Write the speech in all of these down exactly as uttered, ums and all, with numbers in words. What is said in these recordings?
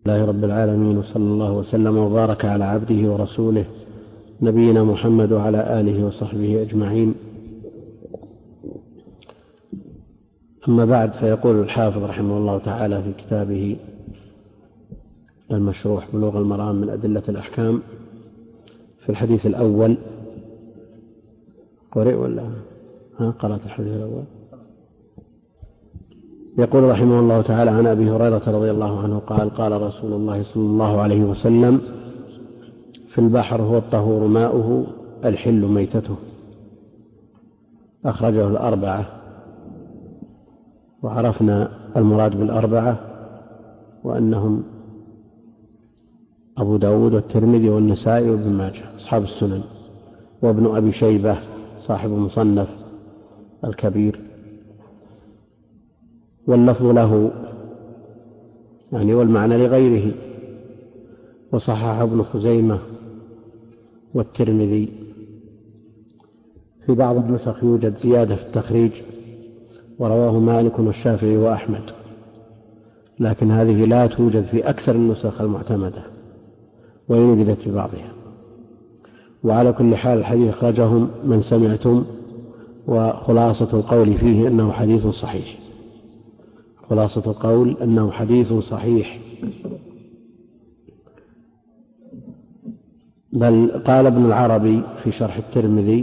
لله رب العالمين، وصلى الله وسلم وبارك على عبده ورسوله نبينا محمد وعلى آله وصحبه أجمعين. أما بعد، فيقول الحافظ رحمه الله تعالى في كتابه المشروح بلوغ المرام من أدلة الأحكام في الحديث الأول. قرئ ولا ها قرأت الحديث الأول؟ يقول رحمه الله تعالى: عن أبي هريرة رضي الله عنه قال: قال رسول الله صلى الله عليه وسلم: في البحر هو الطهور ماؤه الحل ميتته. أخرجه الأربعة، وعرفنا المراد بالأربعة وأنهم أبو داود والترمذي والنسائي وابن ماجه أصحاب السنن، وابن أبي شيبة صاحب المصنف الكبير، واللفظ له يعني والمعنى لغيره، وصححه ابن خزيمة والترمذي. في بعض النسخ يوجد زيادة في التخريج: ورواه مالك والشافعي وأحمد، لكن هذه لا توجد في أكثر النسخ المعتمدة، وإن وجدت في بعضها. وعلى كل حال الحديث أخرجهم من سمعتم، وخلاصة القول فيه أنه حديث صحيح. خلاصة القول أنه حديث صحيح. بل قال ابن العربي في شرح الترمذي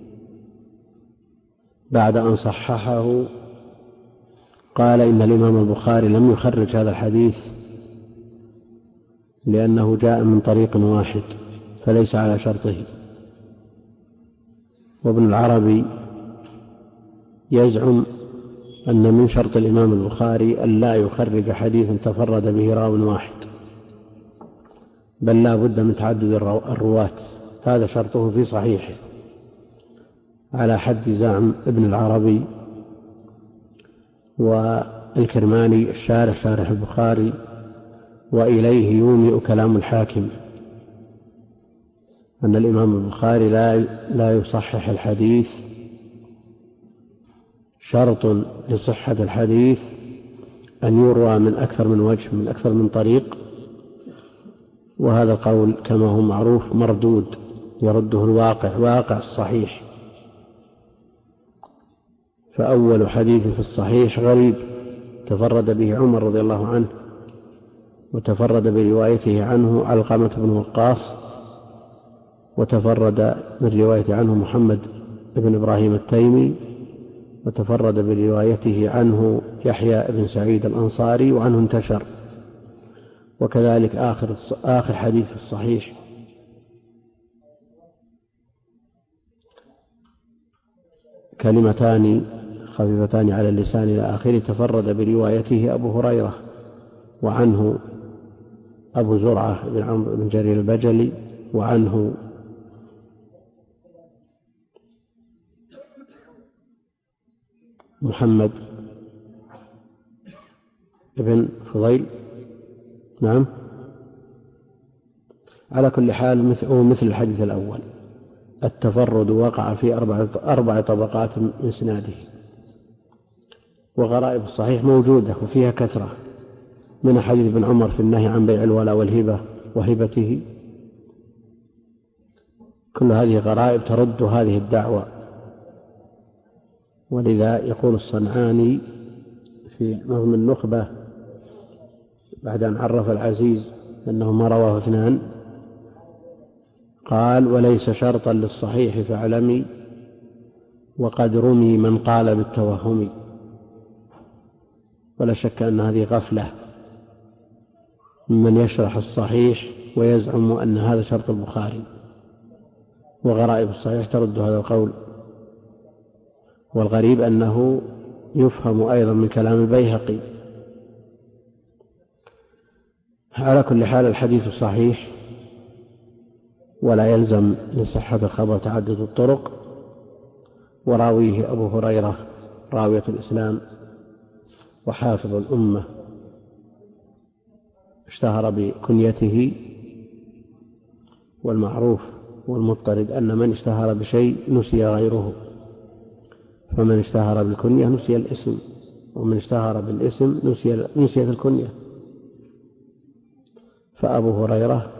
بعد أن صححه، قال: إن الإمام البخاري لم يخرج هذا الحديث لأنه جاء من طريق واحد فليس على شرطه. وابن العربي يزعم أن من شرط الإمام البخاري أن لا يخرج حديثا تفرد به راو واحد، بل لا بد من تعدد الرواة. هذا شرطه في صحيحه على حد زعم ابن العربي والكرماني الشارح شارح البخاري، وإليه يومئ كلام الحاكم أن الإمام البخاري لا لا يصحح الحديث. شرط لصحة الحديث أن يروى من أكثر من وجه، من أكثر من طريق، وهذا القول كما هو معروف مردود، يرده الواقع، واقع الصحيح. فأول حديث في الصحيح غريب تفرد به عمر رضي الله عنه، وتفرد بروايته عنه علقمة بن وقاص، وتفرد من رواية عنه محمد بن إبراهيم التيمي، وتفرد بروايته عنه يحيى بن سعيد الأنصاري، وعنه انتشر. وكذلك آخر آخر حديث في الصحيح كلمتان خفيفتان على اللسان إلى آخره، تفرد بروايته أبو هريرة، وعنه أبو زرعة بن عمرو بن جرير البجلي، وعنه محمد بن فضيل. نعم. على كل حال مثل, مثل الحديث الأول، التفرد وقع في أربع, أربع طبقات من إسناده. وغرائب الصحيح موجودة وفيها كثرة، من حديث ابن عمر في النهي عن بيع الولاء والهبة وهبته. كل هذه غرائب ترد هذه الدعوة. ولذا يقول الصنعاني في نظم النخبة بعد أن عرف العزيز أنه ما رواه اثنان، قال: وليس شرطا للصحيح فاعلمي، وقد رمي من قال بالتوهم. ولا شك أن هذه غفلة ممن يشرح الصحيح ويزعم أن هذا شرط البخاري، وغرائب الصحيح ترد هذا القول. والغريب أنه يفهم أيضا من كلام البيهقي. على كل حال الحديث صحيح، ولا يلزم لصحة الخبر تعدد الطرق. وراويه أبو هريرة راوية الإسلام وحافظ الأمة، اشتهر بكنيته، والمعروف والمضطرد أن من اشتهر بشيء نسي غيره، فمن اشتهر بالكنية نسي الاسم، ومن اشتهر بالاسم نسيت الكنية. فأبو هريرة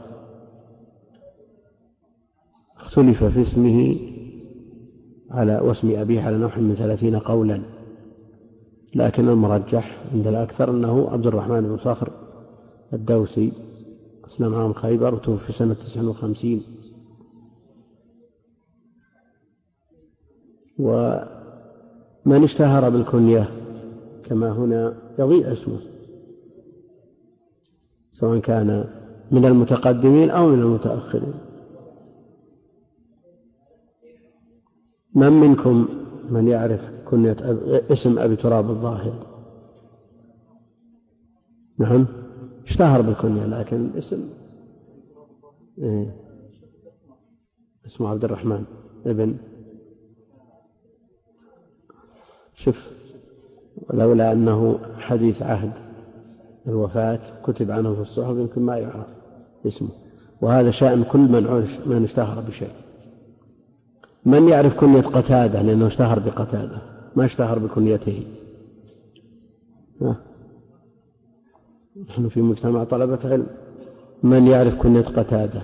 اختلف في اسمه على واسم أبيه على نحو من ثلاثين قولا، لكن المرجح عند الأكثر أنه عبد الرحمن بن صخر الدوسي، أسلم عام خيبر وتوفي سنة تسع وخمسين. ومن اشتهر بالكنية كما هنا يضيع اسمه، سواء كان من المتقدمين أو من المتأخرين. من منكم من يعرف كنية اسم أبي تراب الظاهر؟ نعم، اشتهر بالكنية لكن الاسم إيه؟ اسمه عبد الرحمن ابن شف، ولولا أنه حديث عهد الوفاة كتب عنه في الصحف يمكن ما يعرف اسمه، وهذا شأن كل من عرف من اشتهر بشيء. من يعرف كنية قتادة لأنه اشتهر بقتادة، ما اشتهر بكنيته؟ نحن في مجتمع طلبة علم. من يعرف كنية قتادة؟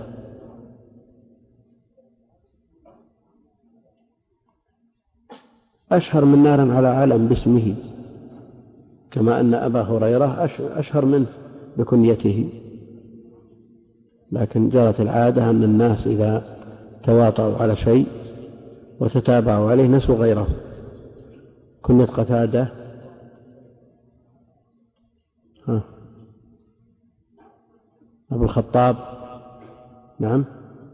أشهر من نار على علم باسمه، كما أن أبا هريرة أشهر منه بكنيته، لكن جرت العادة أن الناس إذا تواطؤوا على شيء وتتابعوا عليه نسوا غيره. كنية قتادة ها. أبو الخطاب. نعم،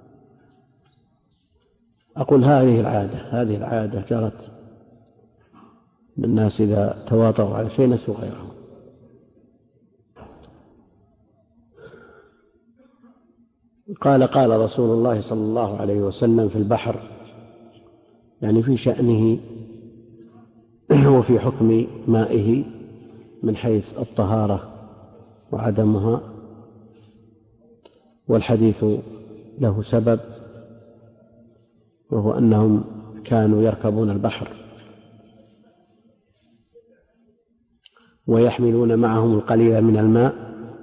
أقول هذه العادة هذه العادة جرت الناس إذا تواطؤوا على شيء نسوا غيره. قال قال رسول الله صلى الله عليه وسلم في البحر، يعني في شأنه وفي حكم مائه من حيث الطهارة وعدمها، والحديث له سبب، وهو أنهم كانوا يركبون البحر ويحملون معهم القليل من الماء،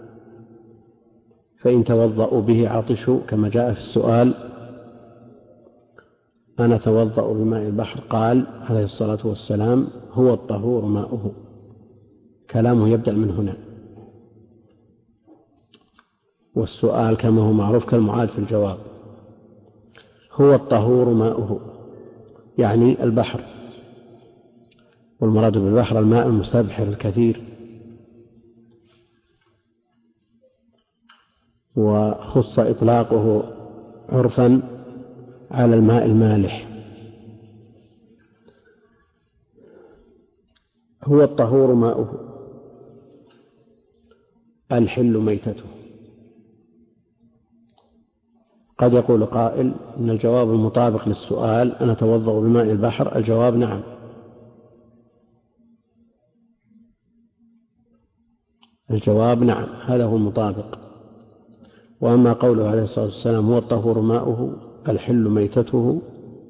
فإن توضأوا به عطشوا، كما جاء في السؤال: أنا توضأ بماء البحر؟ قال عليه الصلاة والسلام: هو الطهور ماؤه. كلامه يبدأ من هنا، والسؤال كما هو معروف كالمعاد في الجواب. هو الطهور ماؤه يعني البحر، والمراد بالبحر الماء المستبحر الكثير، وخص إطلاقه عرفا على الماء المالح. هو الطهور ماؤه الحل ميتته. قد يقول قائل إن الجواب المطابق للسؤال: أنا أتوضأ بماء البحر، الجواب نعم. الجواب نعم، هذا هو المطابق. وأما قوله عليه الصلاة والسلام: هو الطهور ماؤه الحل ميتته،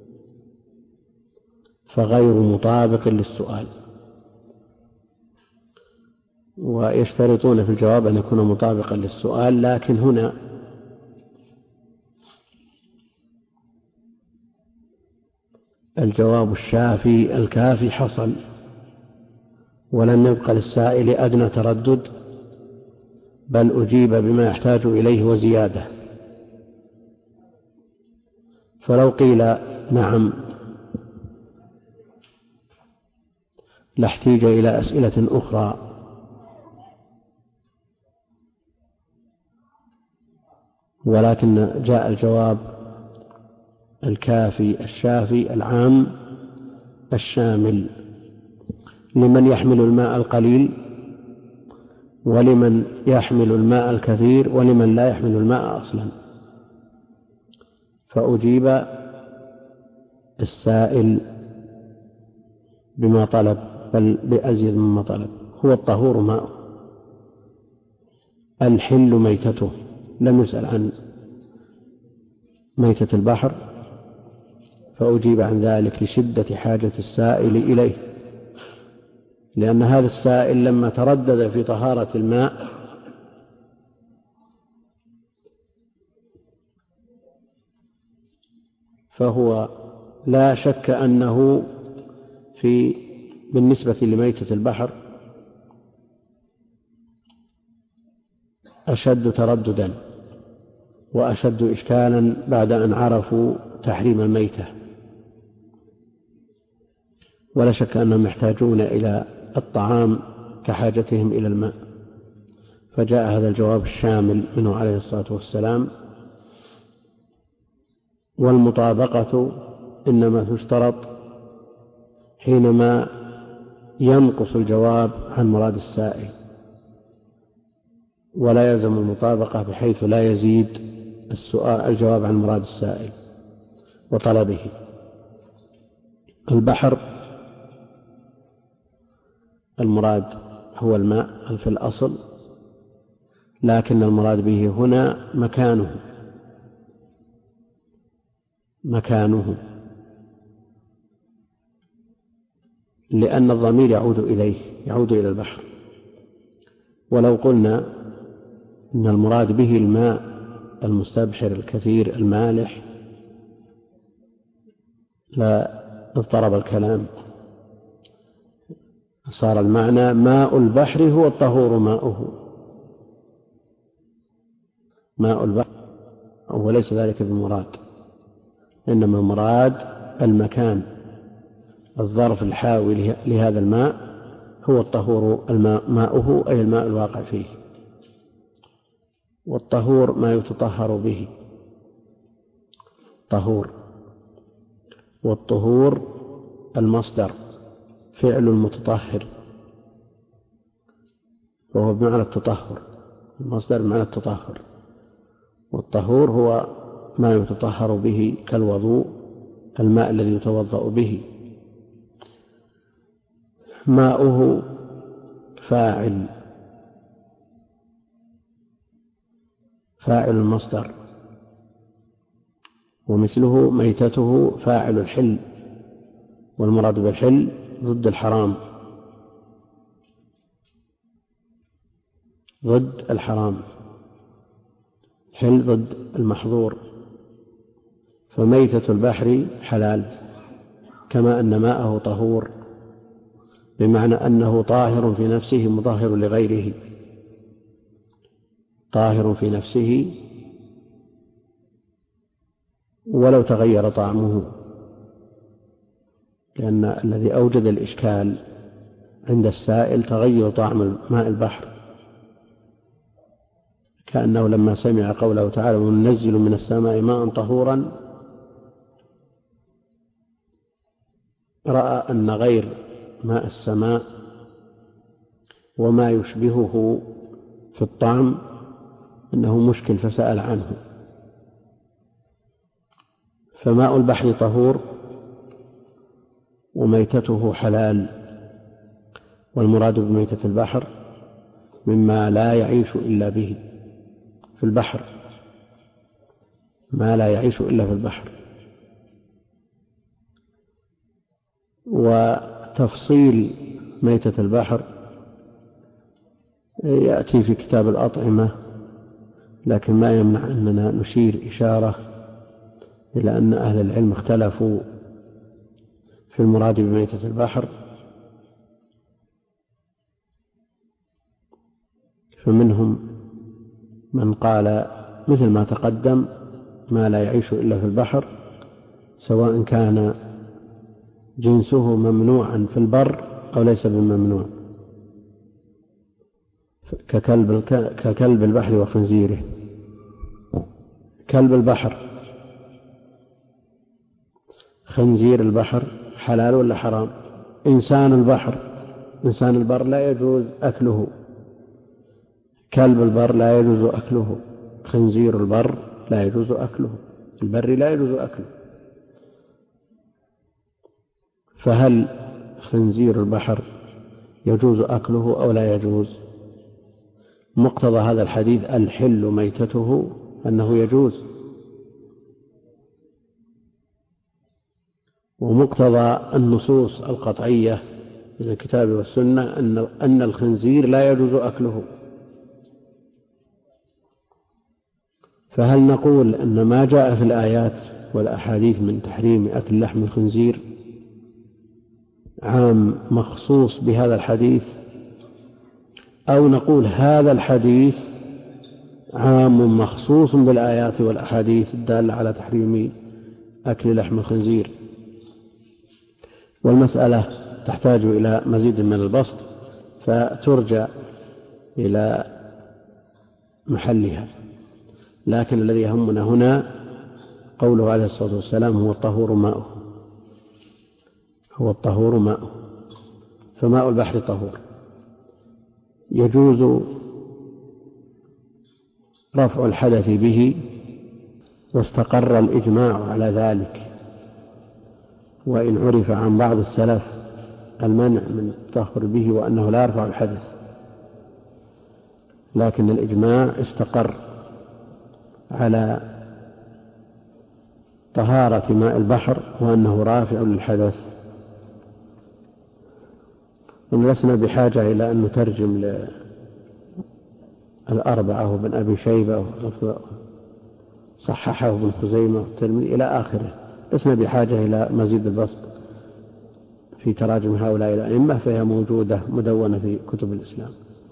فغير مطابق للسؤال، ويشترطون في الجواب أن يكون مطابقا للسؤال. لكن هنا الجواب الشافي الكافي حصل، ولم يبق للسائل أدنى تردد، بل أجيب بما يحتاج إليه وزيادة. فلو قيل نعم لاحتيج إلى أسئلة أخرى، ولكن جاء الجواب الكافي الشافي العام الشامل لمن يحمل الماء القليل، ولمن يحمل الماء الكثير، ولمن لا يحمل الماء أصلا. فأجيب السائل بما طلب، بل بأزيد مما طلب. هو الطهور ماءه الحل ميتته. لم يسأل عن ميتة البحر، فأجيب عن ذلك لشدة حاجة السائل إليه، لأن هذا السائل لما تردد في طهارة الماء فهو لا شك أنه في بالنسبة لميتة البحر أشد ترددا وأشد إشكالا بعد أن عرفوا تحريم الميتة، ولا شك أنهم يحتاجون إلى الطعام كحاجتهم إلى الماء، فجاء هذا الجواب الشامل منه عليه الصلاة والسلام. والمطابقة إنما تشترط حينما ينقص الجواب عن مراد السائل، ولا يلزم المطابقة بحيث لا يزيد السؤال الجواب عن مراد السائل وطلبه. البحر المراد هو الماء في الأصل، لكن المراد به هنا مكانه مكانه لأن الضمير يعود إليه، يعود إلى البحر. ولو قلنا إن المراد به الماء المستبحر الكثير المالح لا اضطرب الكلام، صار المعنى ماء البحر هو الطهور ماؤه، ماء البحر، وليس ذلك بالمراد، إنما المراد المكان، الظرف الحاوي لهذا الماء هو الطهور الماء ماؤه، أي الماء الواقع فيه. والطهور ما يتطهر به، طهور، والطهور المصدر فعل المتطهر، وهو بمعنى التطهر، المصدر بمعنى التطهر. والطهور هو ما يتطهر به كالوضوء، الماء الذي يتوضأ به. ماؤه فاعل فاعل المصدر، ومثله ميتته فاعل الحل، والمراد بالحل ضد الحرام، ضد الحرام، حل ضد المحظور. فميتة البحر حلال، كما أن ماءه طهور، بمعنى أنه طاهر في نفسه مطهر لغيره، طاهر في نفسه ولو تغير طعمه، لأن الذي أوجد الإشكال عند السائل تغير طعم ماء البحر، كأنه لما سمع قوله تعالى وننزل من السماء ماء طهورا رأى أن غير ماء السماء وما يشبهه في الطعم أنه مشكل فسأل عنه. فماء البحر طهور وميتته حلال، والمراد بميتة البحر مما لا يعيش إلا به في البحر، ما لا يعيش إلا في البحر. وتفصيل ميتة البحر يأتي في كتاب الأطعمة، لكن ما يمنع أننا نشير إشارة إلى أن أهل العلم اختلفوا في المراد بميتة البحر، فمنهم من قال مثل ما تقدم ما لا يعيش إلا في البحر، سواء كان جنسه ممنوعا في البر أو ليس بممنوع، ككلب, ككلب البحر وخنزيره. كلب البحر، خنزير البحر حلال ولا حرام؟ إنسان البحر، إنسان البر لا يجوز أكله، كلب البر لا يجوز أكله، خنزير البر لا يجوز أكله، البر لا يجوز أكله. فهل خنزير البحر يجوز أكله أو لا يجوز؟ مقتضى هذا الحديث الحل ميتته أنه يجوز، ومقتضى النصوص القطعية من الكتاب والسنة أن الخنزير لا يجوز أكله. فهل نقول أن ما جاء في الآيات والأحاديث من تحريم أكل لحم الخنزير عام مخصوص بهذا الحديث، أو نقول هذا الحديث عام مخصوص بالآيات والأحاديث الدالة على تحريم أكل لحم الخنزير. والمسألة تحتاج إلى مزيد من البسط فترجع إلى محلها، لكن الذي يهمنا هنا قوله عليه الصلاة والسلام هو الطهور ماؤه، هو الطهور ماؤه، فماء البحر طهور. يجوز رفع الحدث به، واستقر الإجماع على ذلك، وإن عرف عن بعض السلف المنع من التطهر به وأنه لا يرفع الحدث، لكن الإجماع استقر على طهارة ماء البحر وأنه رافع للحدث. ولسنا بحاجة إلى أن نترجم للأربعة وابن أبي شيبة صححه ابن خزيمة والترمذي إلى آخره، لسنا بحاجة إلى مزيد البسط في تراجم هؤلاء الأئمة، فهي موجودة مدونة في كتب الإسلام.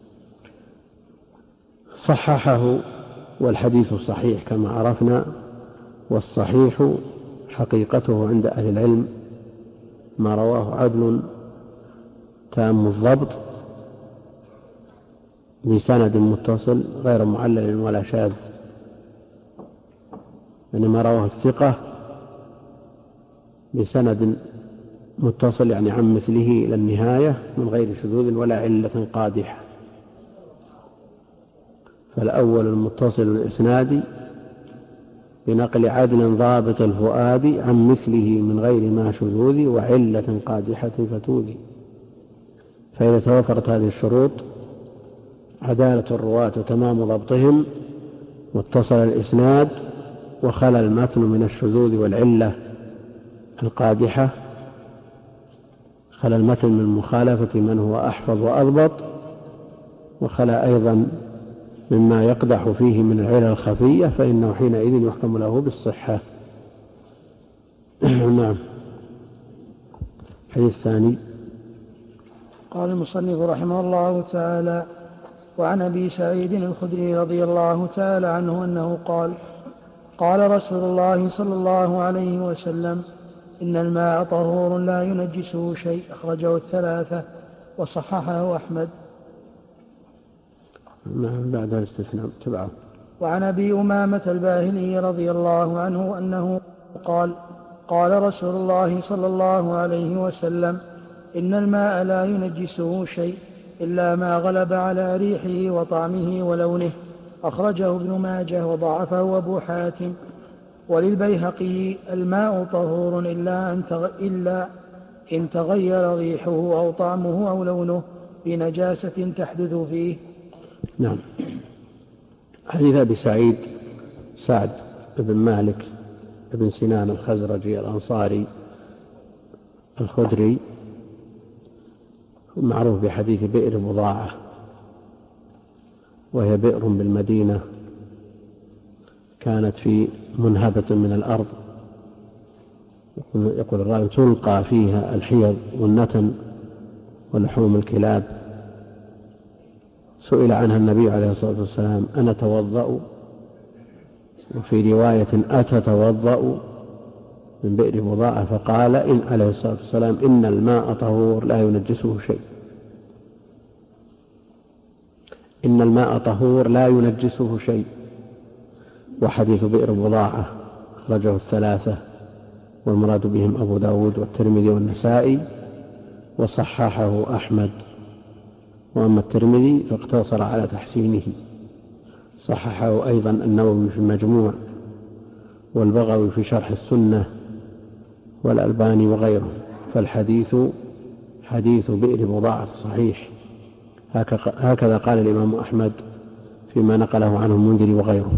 صححه والحديث صحيح كما عرفنا، والصحيح حقيقته عند أهل العلم ما رواه عدل تام الضبط بسند متصل غير معلل ولا شاذ، إنما رواه الثقة بسند متصل يعني عن مثله إلى النهاية من غير شذوذ ولا علة قادحة. فالأول المتصل الإسناد بنقل عدل ضابط الفؤاد عن مثله من غير ما شذوذ وعلة قادحة فتوذي. فإذا توفرت هذه الشروط عدالة الرواة وتمام ضبطهم واتصل الإسناد وخلى المتن من الشذوذ والعلة القادحة، خلى المتن من مخالفة من هو أحفظ وأضبط، وخلى أيضا مما يقدح فيه من العلل الخفية، فإنه حينئذ يحكم له بالصحة. نعم. الحديث الثاني. قال المصنف رحمه الله تعالى: وعن أبي سعيد الخدري رضي الله تعالى عنه أنه قال: قال رسول الله صلى الله عليه وسلم: إن الماء طهور لا ينجسه شيء. أخرجه الثلاثة وصححه أحمد. بعد الاستثناء تبعه. وعن أبي أمامة الباهلي رضي الله عنه أنه قال: قال رسول الله صلى الله عليه وسلم: إن الماء لا ينجسه شيء إلا ما غلب على ريحه وطعمه ولونه. أخرجه ابن ماجه وضعفه أبو حاتم. وللبيهقي: الماء طهور إلا أن إلا إن تغير ريحه أو طعمه أو لونه بنجاسة تحدث فيه. نعم. حديث أبي سعيد سعد بن مالك بن سنان الخزرجي الأنصاري الخدري، معروف بحديث بئر بضاعة، وهي بئر بالمدينة كانت في منهبة من الأرض، يقول الراوي: تلقى فيها الحيض والنتن ولحوم الكلاب. سئل عنها النبي عليه الصلاة والسلام: أنا توضأ؟ وفي رواية: أتتوضأ من بئر بضاعة؟ فقال إن عليه الصلاة والسلام: إن الماء طهور لا ينجسه شيء. إن الماء طهور لا ينجسه شيء. وحديث بئر بضاعة أخرجه الثلاثة، والمراد بهم أبو داود والترمذي والنسائي، وصححه أحمد. وأما الترمذي فاقتصر على تحسينه، صححه أيضا النووي في المجموع، والبغوي في شرح السنة، والألباني وغيره. فالحديث حديث بئر بضاعة صحيح، هكذا قال الإمام أحمد فيما نقله عنه المنذري وغيره.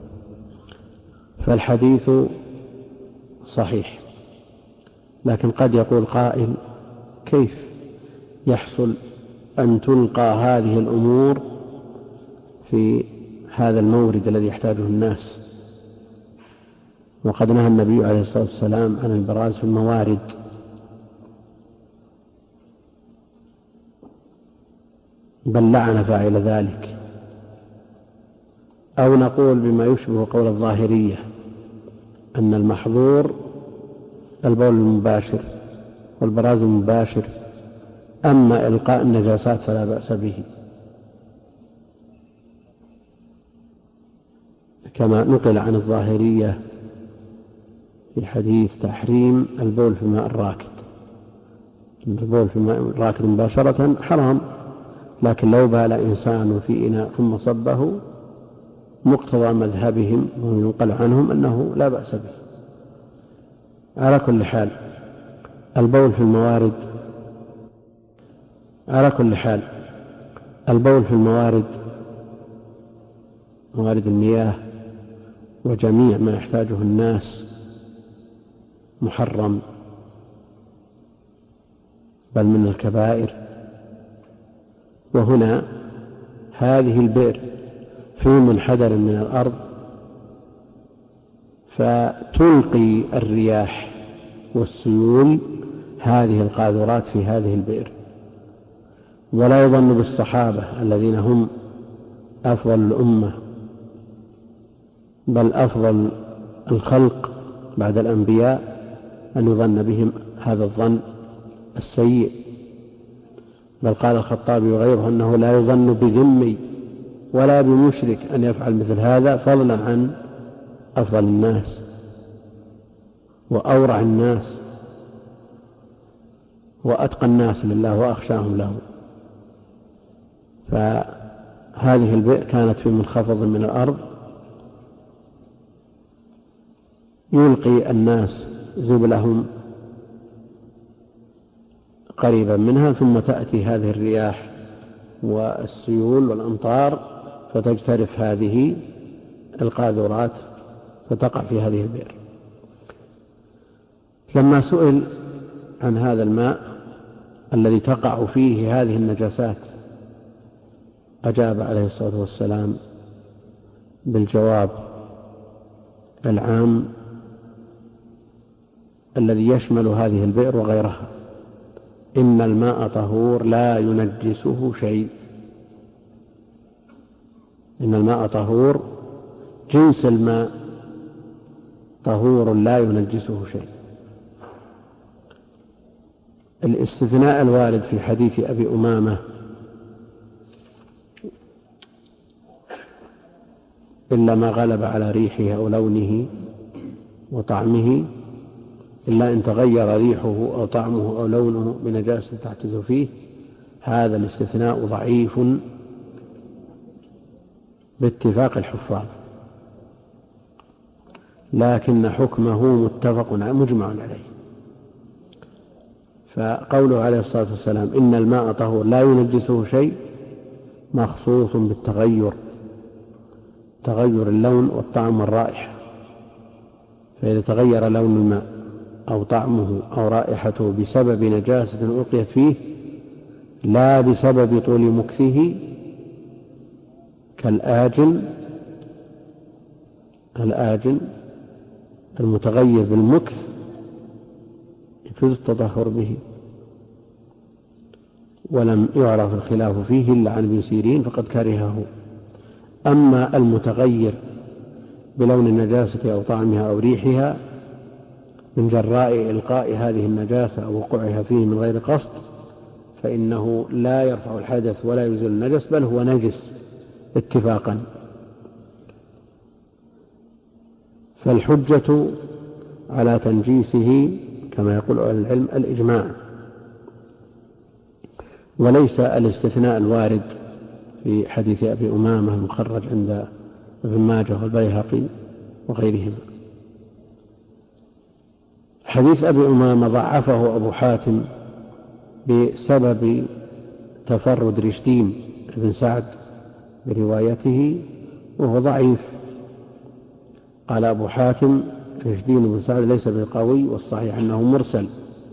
فالحديث صحيح، لكن قد يقول قائل: كيف يحصل أن تلقى هذه الأمور في هذا المورد الذي يحتاجه الناس؟ وقد نهى النبي عليه الصلاة والسلام عن البراز في الموارد، بل لعن فاعل ذلك. أو نقول بما يشبه قول الظاهرية أن المحظور البول المباشر والبراز المباشر، أما إلقاء النجاسات فلا بأس به، كما نقل عن الظاهرية في حديث تحريم البول في الماء الراكد. البول في الماء الراكد مباشرة حرام، لكن لو بال إنسان في إناء ثم صبه مقتضى مذهبهم وينقل عنهم أنه لا بأس به. على كل حال البول في الموارد على كل حال البول في الموارد موارد المياه وجميع ما يحتاجه الناس محرم، بل من الكبائر. وهنا هذه البئر في منحدر من الأرض، فتلقي الرياح والسيول هذه القاذورات في هذه البئر. ولا يظن بالصحابة الذين هم أفضل الأمة بل أفضل الخلق بعد الأنبياء أن يظن بهم هذا الظن السيء، بل قال الخطابي وغيره أنه لا يظن بذمي ولا بمشرك أن يفعل مثل هذا، فضلا عن أفضل الناس وأورع الناس وأتقى الناس لله وأخشاهم له. فهذه البئر كانت في منخفض من الأرض، يلقي الناس زبلهم قريبا منها، ثم تأتي هذه الرياح والسيول والأمطار فتجترف هذه القاذورات فتقع في هذه البئر. لما سئل عن هذا الماء الذي تقع فيه هذه النجاسات أجاب عليه الصلاة والسلام بالجواب العام الذي يشمل هذه البئر وغيرها: إن الماء طهور لا ينجسه شيء. إن الماء طهور، جنس الماء طهور لا ينجسه شيء. الاستثناء الوارد في حديث أبي أمامة إلا ما غلب على ريحه أو لونه وطعمه، إلا إن تغير ريحه أو طعمه أو لونه بنجاسة تحدث فيه، هذا الاستثناء ضعيف باتفاق الحفاظ، لكن حكمه متفق مجمع عليه. فقوله عليه الصلاة والسلام إن الماء طهور لا ينجسه شيء مخصوص بالتغير، تغير اللون والطعم والرائحة. فإذا تغير لون الماء أو طعمه أو رائحته بسبب نجاسة ألقيت فيه لا بسبب طول مكثه كالآجن الآجن المتغير بالمكث يجوز التطهر به، ولم يعرف الخلاف فيه إلا عن ابن سيرين فقد كرهه. أما المتغير بلون النجاسة أو طعمها أو ريحها من جراء إلقاء هذه النجاسة أو وقوعها فيه من غير قصد فإنه لا يرفع الحدث ولا يزيل النجس، بل هو نجس اتفاقا. فالحجة على تنجيسه كما يقول أهل العلم الإجماع، وليس الاستثناء الوارد في حديث أبي أمامة المخرج عند ابن ماجه والبيهقي وغيرهما. حديث أبي أمامة ضعفه أبو حاتم بسبب تفرد رشدين بن سعد بروايته وهو ضعيف. قال أبو حاتم رشدين بن سعد ليس بالقوي، والصحيح أنه مرسل.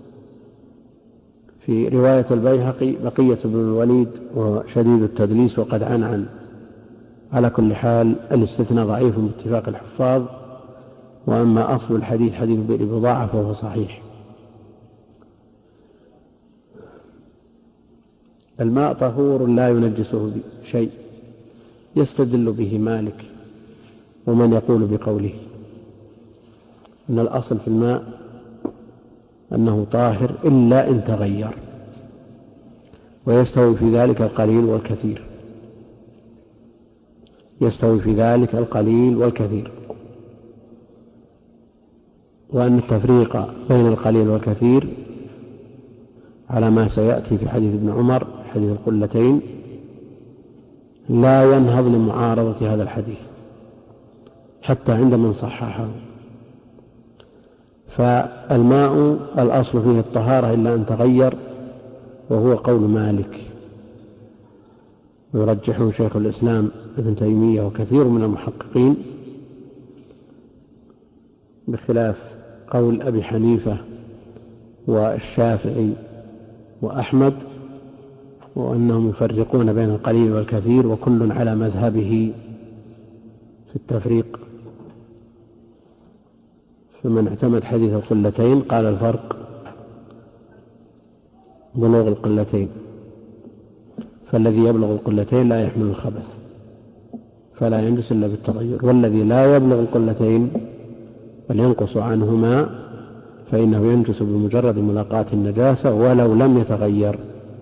في رواية البيهقي بقية بن الوليد وشديد التدليس وقد عنعن. على كل حال الاستثناء ضعيف باتفاق الحفاظ، وأما أصل الحديث حديث بئر بضاعة فهو صحيح. الماء طهور لا ينجسه شيء، يستدل به مالك ومن يقول بقوله أن الأصل في الماء أنه طاهر إلا إن تغير، ويستوي في ذلك القليل والكثير، يستوي في ذلك القليل والكثير، وأن التفريق بين القليل والكثير على ما سيأتي في حديث ابن عمر حديث القلتين لا ينهض لمعارضة هذا الحديث حتى عند من صححه. فالماء الأصل فيه الطهارة إلا أن تغير، وهو قول مالك ويرجحه شيخ الإسلام ابن تيمية وكثير من المحققين، بخلاف قول أبي حنيفة والشافعي وأحمد، وأنهم يفرقون بين القليل والكثير وكل على مذهبه في التفريق. فمن اعتمد حديث القلتين قال الفرق بلوغ القلتين، فالذي يبلغ القلتين لا يحمل الخبث فلا ينجس إلا بالتغير، والذي لا يبلغ القلتين بل ينقص عنهما فإنه ينجس بمجرد ملاقاة النجاسة ولو لم يتغير.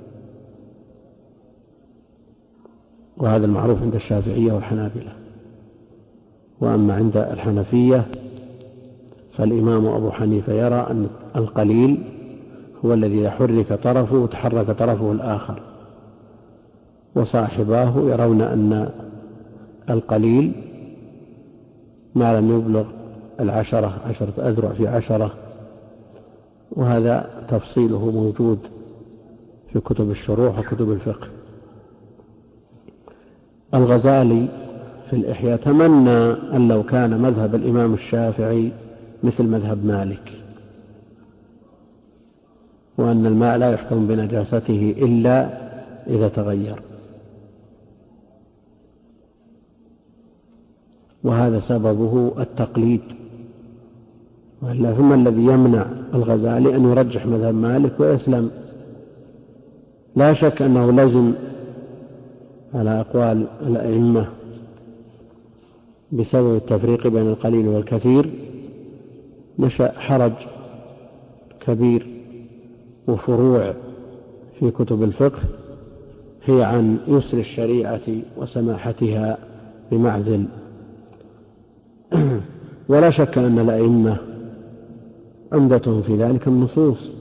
وهذا المعروف عند الشافعية والحنابلة. وأما عند الحنفية فالإمام أبو حنيفة يرى أن القليل هو الذي حرك طرفه وتحرك طرفه الآخر، وصاحباه يرون أن القليل ما لم يبلغ العشرة عشرة أذرع في عشرة، وهذا تفصيله موجود في كتب الشروح وكتب الفقه. الغزالي في الإحياء تمنى أن لو كان مذهب الإمام الشافعي مثل مذهب مالك، وأن الماء لا يحكم بنجاسته إلا إذا تغير، وهذا سببه التقليد. وإلا ثم الذي يمنع الغزالي أن يرجح مذهب مالك ويسلم. لا شك أنه لازم على أقوال الأئمة بسبب التفريق بين القليل والكثير نشأ حرج كبير وفروع في كتب الفقه هي عن يسر الشريعة وسماحتها بمعزل. ولا شك أن الأئمة عمدتهم في ذلك النصوص،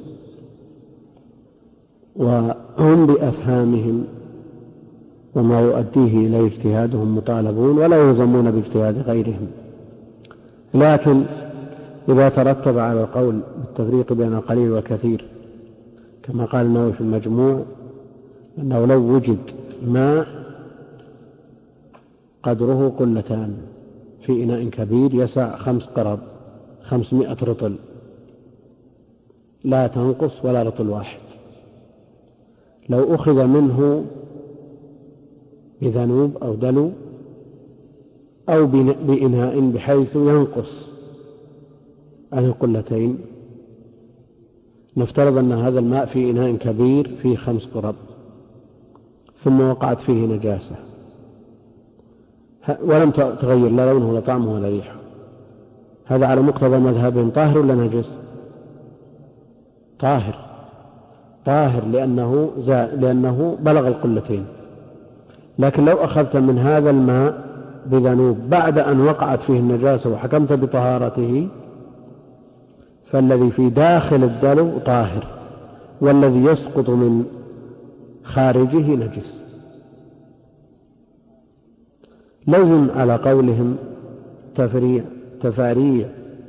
وهم بأفهامهم وما يؤديه إلى اجتهادهم مطالبون ولا يلزمون باجتهاد غيرهم. لكن إذا ترتب على القول بالتفريق بين القليل والكثير كما قال النووي في المجموع أنه لو وجد ماء قدره قلتان في إناء كبير يسع خمس قرب خمسمائة رطل لا تنقص ولا رطل واحد، لو أخذ منه بذنوب أو دلو أو بإناء بحيث ينقص عن القلتين، نفترض أن هذا الماء في إناء كبير فيه خمس قرب ثم وقعت فيه نجاسة ولم تغير لا لونه ولا طعمه ولا ريحه، هذا على مقتضى مذهبهم طاهر ولا نجس؟ طاهر طاهر لأنه, لأنه بلغ القلتين. لكن لو أخذت من هذا الماء بذنوب بعد أن وقعت فيه النجاسة وحكمت بطهارته فالذي في داخل الدلو طاهر والذي يسقط من خارجه نجس. لازم على قولهم تفريع تفاريع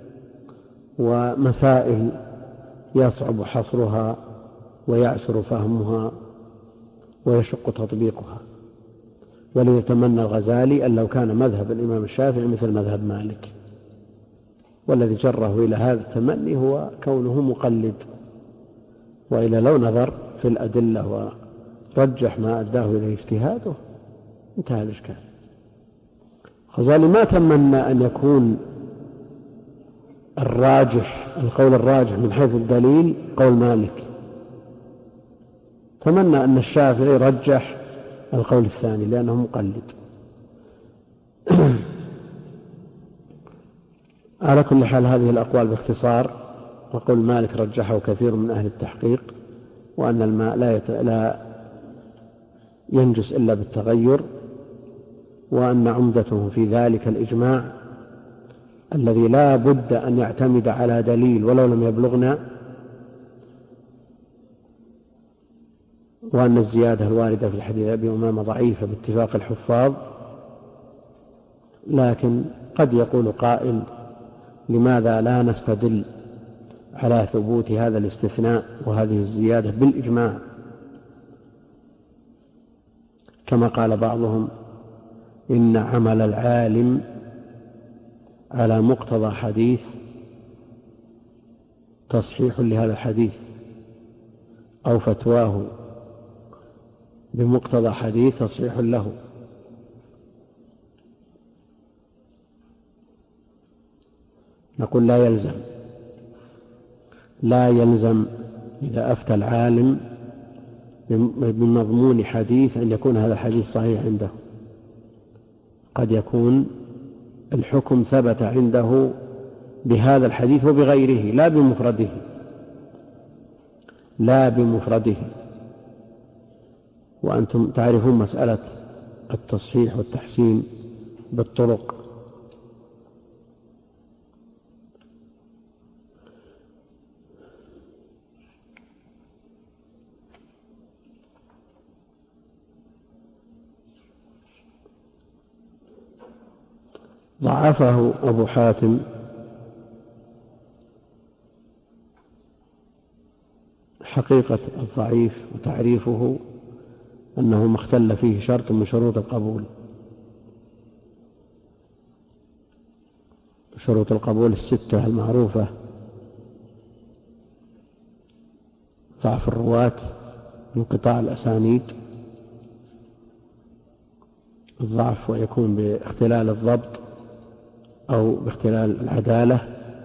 ومسائل يصعب حصرها ويعسر فهمها ويشق تطبيقها. وليتمنى الغزالي أن لو كان مذهب الإمام الشافعي مثل مذهب مالك، والذي جره إلى هذا التمني هو كونه مقلد، وإلى لو نظر في الأدلة ورجح ما أداه إليه اجتهاده انتهى الإشكال. الغزالي ما تمنى أن يكون الراجح القول الراجح من حيث الدليل قول مالك. تمنى أن الشافعي رجح القول الثاني لأنه مقلد. على كل حال هذه الأقوال باختصار، وقول مالك رجحه كثير من أهل التحقيق، وأن الماء لا, يت... لا ينجس إلا بالتغير، وأن عمدته في ذلك الإجماع الذي لا بد أن يعتمد على دليل ولو لم يبلغنا، وأن الزيادة الواردة في الحديث أبي أمامة ضعيفة باتفاق الحفاظ. لكن قد يقول قائل: لماذا لا نستدل على ثبوت هذا الاستثناء وهذه الزيادة بالإجماع، كما قال بعضهم: إن عمل العالم على مقتضى حديث تصحيح لهذا الحديث، أو فتواه بمقتضى حديث تصحيح له. نقول: لا يلزم لا يلزم إذا أفتى العالم بمضمون حديث أن يكون هذا الحديث صحيح عنده. قد يكون الحكم ثبت عنده بهذا الحديث وبغيره، لا بمفرده لا بمفرده وأنتم تعرفون مسألة التصحيح والتحسين بالطرق. ضعفه أبو حاتم حقيقة الضعيف وتعريفه أنه ما اختل فيه شرط من شروط القبول. شروط القبول الستة المعروفة: ضعف الرواة، انقطاع الأسانيد، الضعف ويكون باختلال الضبط أو باختلال العدالة،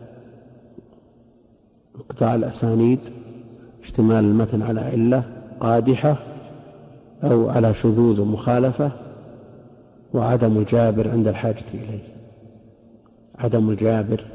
انقطاع الأسانيد، اشتمال المتن على علة قادحة أو على شذوذ ومخالفة، وعدم الجابر عند الحاجة إليه. عدم الجابر،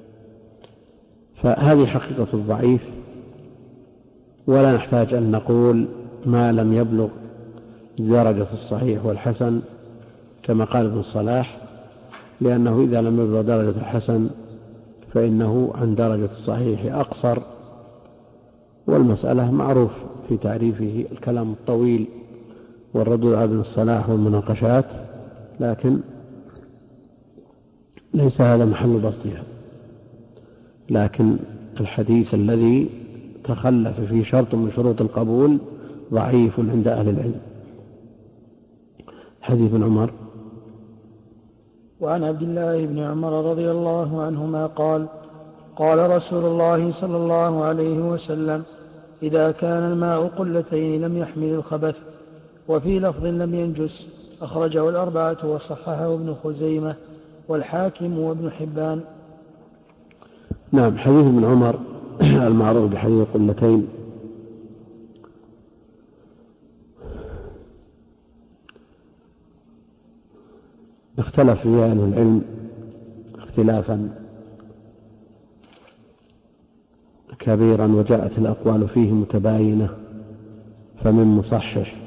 فهذه حقيقة الضعيف، ولا نحتاج أن نقول ما لم يبلغ درجة الصحيح والحسن كما قال ابن الصلاح، لأنه إذا لم يبلغ درجة الحسن فإنه عن درجة الصحيح أقصر. والمسألة معروف في تعريفه الكلام الطويل والردود على ابن الصلاح والمناقشات، لكن ليس هذا محل بسطها. لكن الحديث الذي تخلف في شرط من شروط القبول ضعيف عند أهل العلم. حديث ابن عمر. وعن عبد الله بن عمر رضي الله عنهما قال: قال رسول الله صلى الله عليه وسلم: إذا كان الماء قلتين لم يحمل الخبث. وفي لفظ لم ينجس. أخرجه الأربعة وصححه ابن خزيمة والحاكم وابن حبان. نعم. حديث ابن عمر المعروف بحديث قلتين اختلف فيه أهل العلم اختلافا كبيرا، وجاءت الأقوال فيه متباينة، فمن مصحح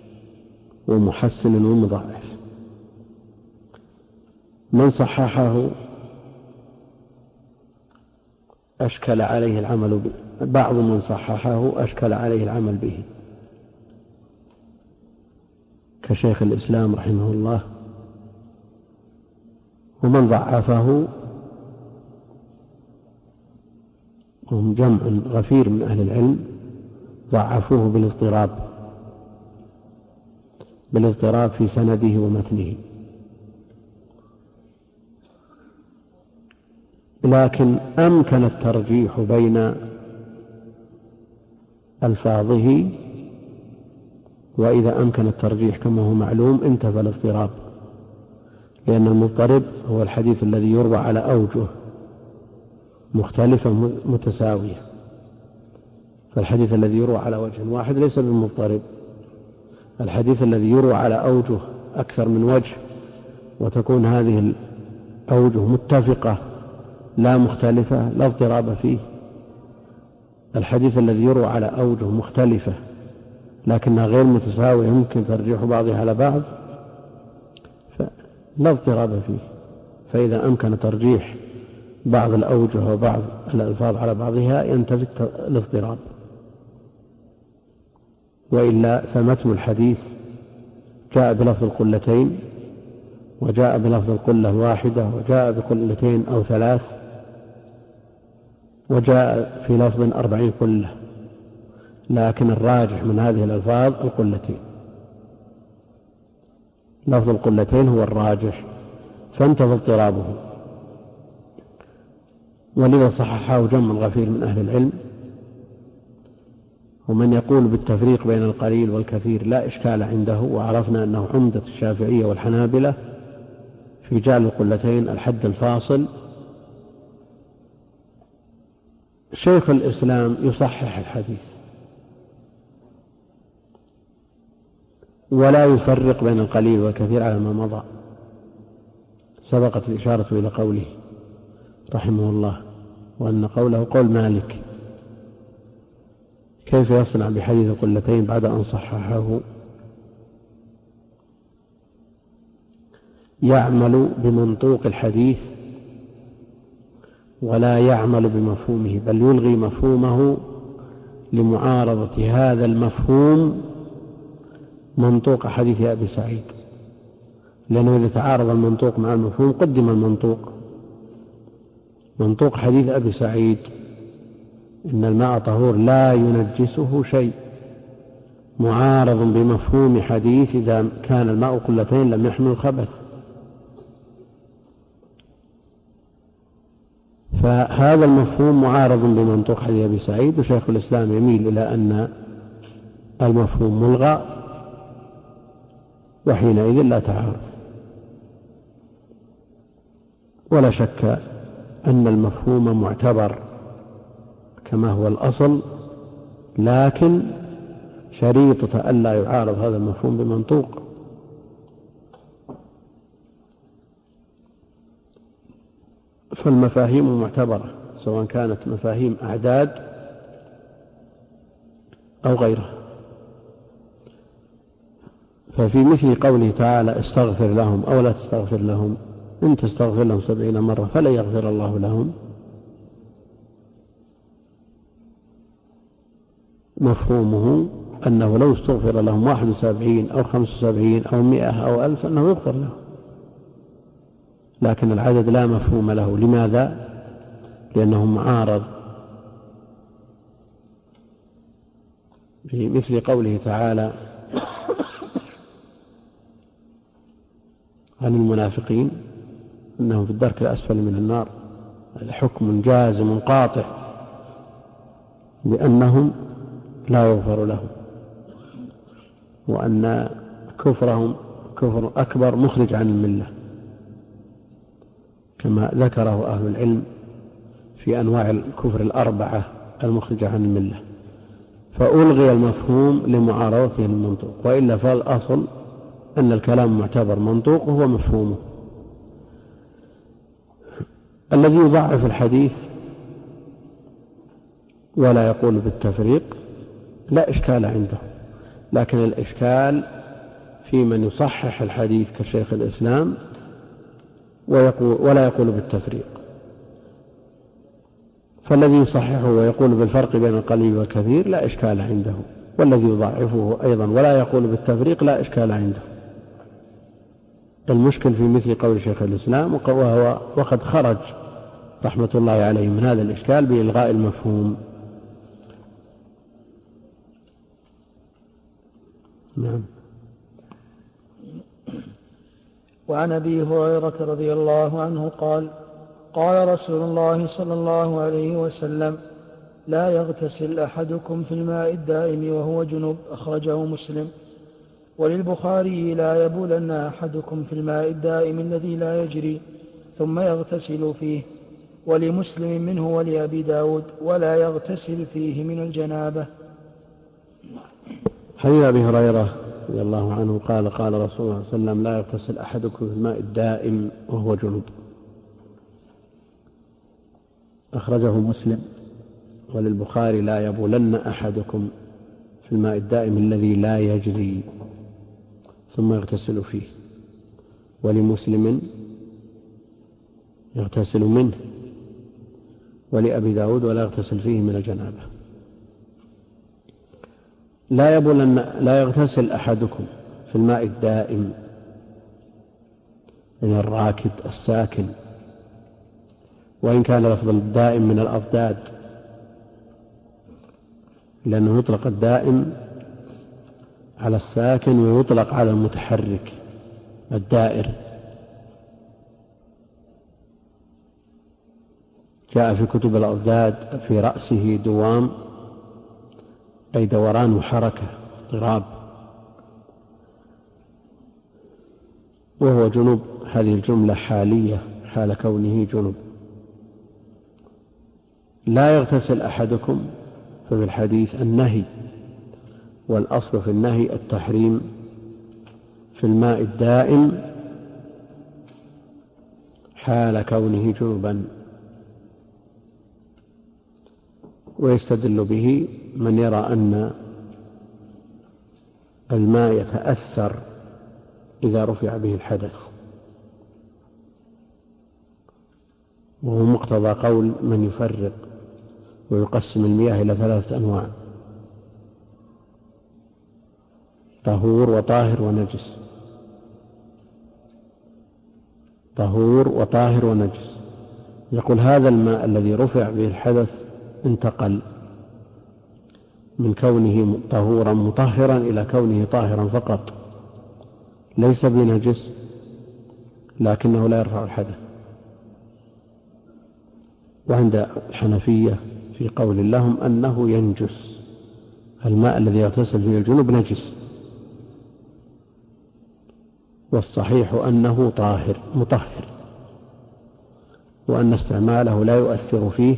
ومحسن ومضاعف. من صححه أشكل عليه العمل به، بعض من صححه أشكل عليه العمل به، كشيخ الإسلام رحمه الله. ومن ضعفه هم جمع غفير من أهل العلم ضعفوه بالاضطراب بالاضطراب في سنده ومتنه. لكن أمكن الترجيح بين ألفاظه، وإذا أمكن الترجيح كما هو معلوم انتفى الاضطراب، لأن المضطرب هو الحديث الذي يروى على أوجه مختلفة متساوية. فالحديث الذي يروى على وجه واحد ليس بالمضطرب. الحديث الذي يروى على أوجه أكثر من وجه وتكون هذه الأوجه متفقة لا مختلفة لا اضطراب فيه. الحديث الذي يروى على أوجه مختلفة لكنها غير متساوية يمكن ترجيح بعضها على بعض فلا اضطراب فيه. فإذا أمكن ترجيح بعض الأوجه وبعض الألفاظ على بعضها ينتفي الاضطراب، وإلا فمتن الحديث جاء بلفظ القلتين وجاء بلفظ القلة الواحدة وجاء بقلتين أو ثلاث وجاء في لفظ أربعين قلة، لكن الراجح من هذه الألفاظ القلتين. لفظ القلتين هو الراجح فانتفى اضطرابه. ولذا صححه جمع غفير من أهل العلم. ومن يقول بالتفريق بين القليل والكثير لا إشكال عنده، وعرفنا أنه عمدة الشافعية والحنابلة في جعل القلتين الحد الفاصل. شيخ الإسلام يصحح الحديث ولا يفرق بين القليل والكثير على ما مضى. سبقت الإشارة إلى قوله رحمه الله وأن قوله قول مالك. كيف يصنع بحديث القلتين بعد أن صححه؟ يعمل بمنطوق الحديث ولا يعمل بمفهومه، بل يلغي مفهومه لمعارضة هذا المفهوم منطوق حديث أبي سعيد، لأنه إذا تعارض المنطوق مع المفهوم قدم المنطوق. منطوق حديث أبي سعيد إن الماء طهور لا ينجسه شيء معارض بمفهوم حديث إذا كان الماء قلتين لم يحمل خبث. فهذا المفهوم معارض بمنطوق حديث أبي سعيد، وشيخ الإسلام يميل إلى أن المفهوم ملغى وحينئذ لا تعارض. ولا شك أن المفهوم معتبر كما هو الأصل، لكن شريطة ألا يعارض هذا المفهوم بمنطوق. فالمفاهيم معتبرة سواء كانت مفاهيم أعداد أو غيرها. ففي مثل قوله تعالى استغفر لهم أو لا تستغفر لهم، إن تستغفر لهم سبعين مرة فلا يغفر الله لهم، مفهومه أنه لو استغفر لهم واحد وسبعين أو خمس وسبعين أو مئة أو ألف أنه يغفر لهم، لكن العدد لا مفهوم له. لماذا؟ لأنه معارض بمثل قوله تعالى عن المنافقين أنهم في الدرك الأسفل من النار. هذا حكم جازم قاطع بأنهم لا يغفر لهم، وأن كفرهم كفر أكبر مخرج عن الملة كما ذكره أهل العلم في أنواع الكفر الأربعة المخرجة عن الملة. فألغي المفهوم لمعارضته المنطوق، وإلا فالأصل أن الكلام معتبر منطوق هو مفهومه. الذي يضعف الحديث ولا يقول بالتفريق لا إشكال عنده، لكن الإشكال في من يصحح الحديث كشيخ الإسلام ويقول ولا يقول بالتفريق. فالذي يصححه ويقول بالفرق بين القليل والكثير لا إشكال عنده، والذي يضعفه أيضا ولا يقول بالتفريق لا إشكال عنده. المشكل في مثل قول شيخ الإسلام وهو وقد خرج رحمة الله عليه من هذا الإشكال بإلغاء المفهوم. نعم. وعن أبي هريرة رضي الله عنه قال قال رسول الله صلى الله عليه وسلم لا يغتسل أحدكم في الماء الدائم وهو جنب، أخرجه مسلم. وللبخاري لا يبولن أحدكم في الماء الدائم الذي لا يجري ثم يغتسل فيه. ولمسلم منه ولأبي داود ولا يغتسل فيه من الجنابة. حديث أبي هريرة رضي الله عنه قال قال رسول الله صلى الله عليه وسلم لا يغتسل أحدكم في الماء الدائم وهو جنوب. أخرجه مسلم. وللبخاري لا يبولن أحدكم في الماء الدائم الذي لا يجري ثم يغتسل فيه. ولمسلم يغتسل منه. ولأبي داود ولا يغتسل فيه من الجنابة. لا يبولن لا يغتسل أحدكم في الماء الدائم من الراكد الساكن، وإن كان لفظ الدائم من الأضداد، لأنه يطلق الدائم على الساكن ويطلق على المتحرك الدائر. جاء في كتب الأضداد في رأسه دوام، أي دوران وحركة اضطراب، وهو جنوب. هذه الجملة حالية حال كونه جنوب. لا يغتسل أحدكم، ففي الحديث النهي، والأصل في النهي التحريم في الماء الدائم حال كونه جنبا. ويستدل به من يرى أن الماء يتأثر إذا رفع به الحدث، وهو مقتضى قول من يفرق ويقسم المياه إلى ثلاثة أنواع: طهور وطاهر ونجس. طهور وطاهر ونجس. يقول هذا الماء الذي رفع به الحدث انتقل من كونه طهورا مطهرا إلى كونه طاهرا فقط، ليس بنجس، لكنه لا يرفع الحدث. وعند الحنفية في قول لهم أنه ينجس، الماء الذي يغتسل فيه الجنوب نجس، والصحيح أنه طاهر مطهر، وأن استعماله لا يؤثر فيه،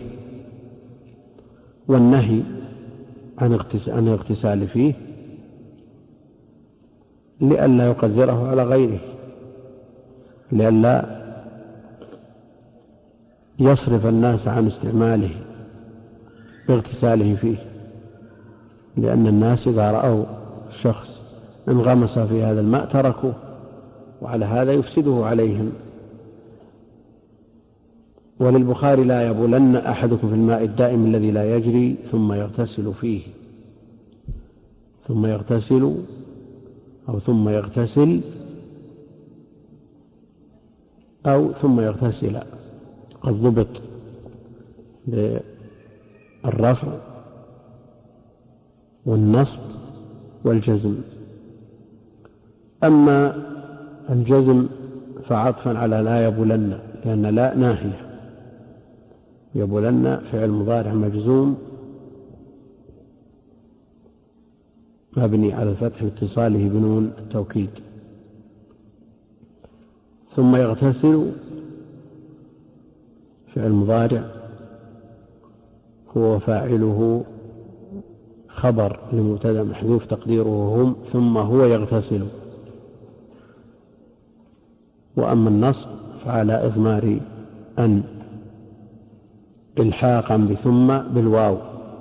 والنهي عن الاغتسال فيه لئلا يقدره على غيره، لئلا يصرف الناس عن استعماله باغتساله فيه، لأن الناس إذا رأوا شخص انغمس في هذا الماء تركوه، وعلى هذا يفسده عليهم. وللبخاري لا يبولن أحدكم في الماء الدائم الذي لا يجري ثم يغتسل فيه. ثم يغتسل أو ثم يغتسل أو ثم يغتسل، قد ضبط بالرفع والنصب والجزم. أما الجزم فعطفا على لا يبولن، لأن لا ناهية. يبولن فعل مضارع مجزوم مبني على الفتح لاتصاله بنون التوكيد. ثم يغتسل فعل مضارع هو فاعله خبر لمبتدأ محذوف تقديره هم، ثم هو يغتسل. وأما النصب فعلى إضمار أن إلحاقا بثم بالواو،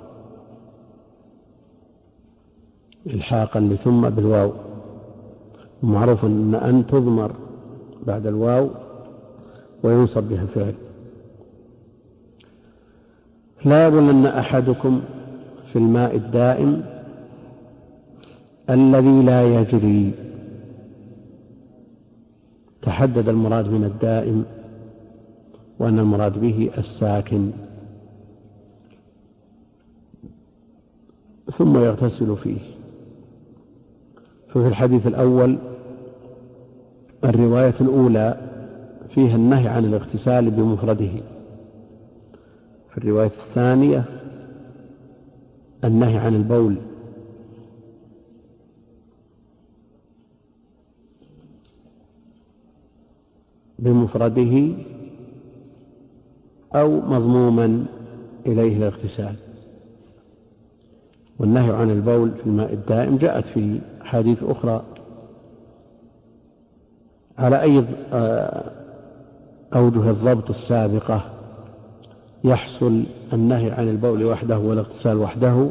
إلحاقا بثم بالواو. معروف أن أن تضمر بعد الواو وينصب بها الفعل. لا يبولن أحدكم في الماء الدائم الذي لا يجري. تحدد المراد من الدائم، وأن المراد به الساكن. ثم يغتسل فيه. ففي الحديث الأول الرواية الأولى فيها النهي عن الاغتسال بمفرده، في الرواية الثانية النهي عن البول. بمفرده أو مضموما إليه الاغتسال. والنهي عن البول في الماء الدائم جاءت في حديث أخرى. على أي أوجه الضبط السابقة يحصل النهي عن البول وحده والاغتسال وحده؟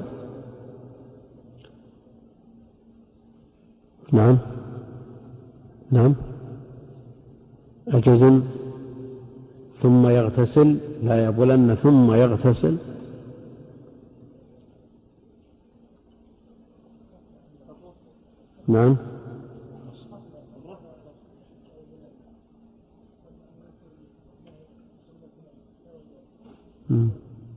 نعم نعم أجزم ثم يغتسل، لا يبولن ثم يغتسل. نعم م.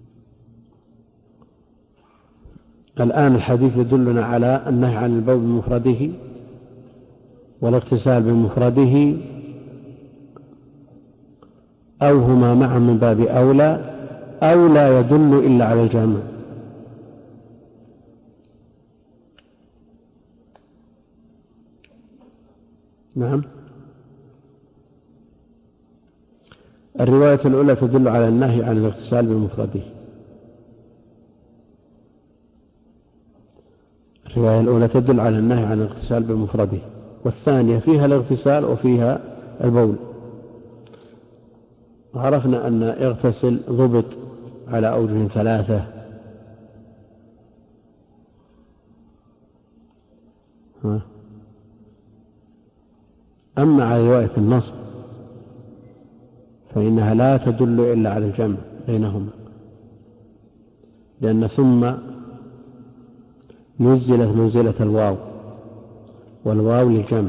الآن الحديث يدلنا على النهي عن البول بمفرده والاغتسال بمفرده، أو هما معا من باب أولى، أو لا يدل إلا على الجامع. نعم الرواية الأولى تدل على النهي عن الاغتسال بمفرده. الرواية الأولى تدل على النهي عن الاغتسال بمفرده، والثانية فيها الاغتسال وفيها البول. عرفنا أن يغتسل ضبط على أوجه ثلاثة. ها. أما على رواية النصب فإنها لا تدل إلا على الجمع بينهما، لأن ثم نزلت منزلة الواو، والواو للجمع.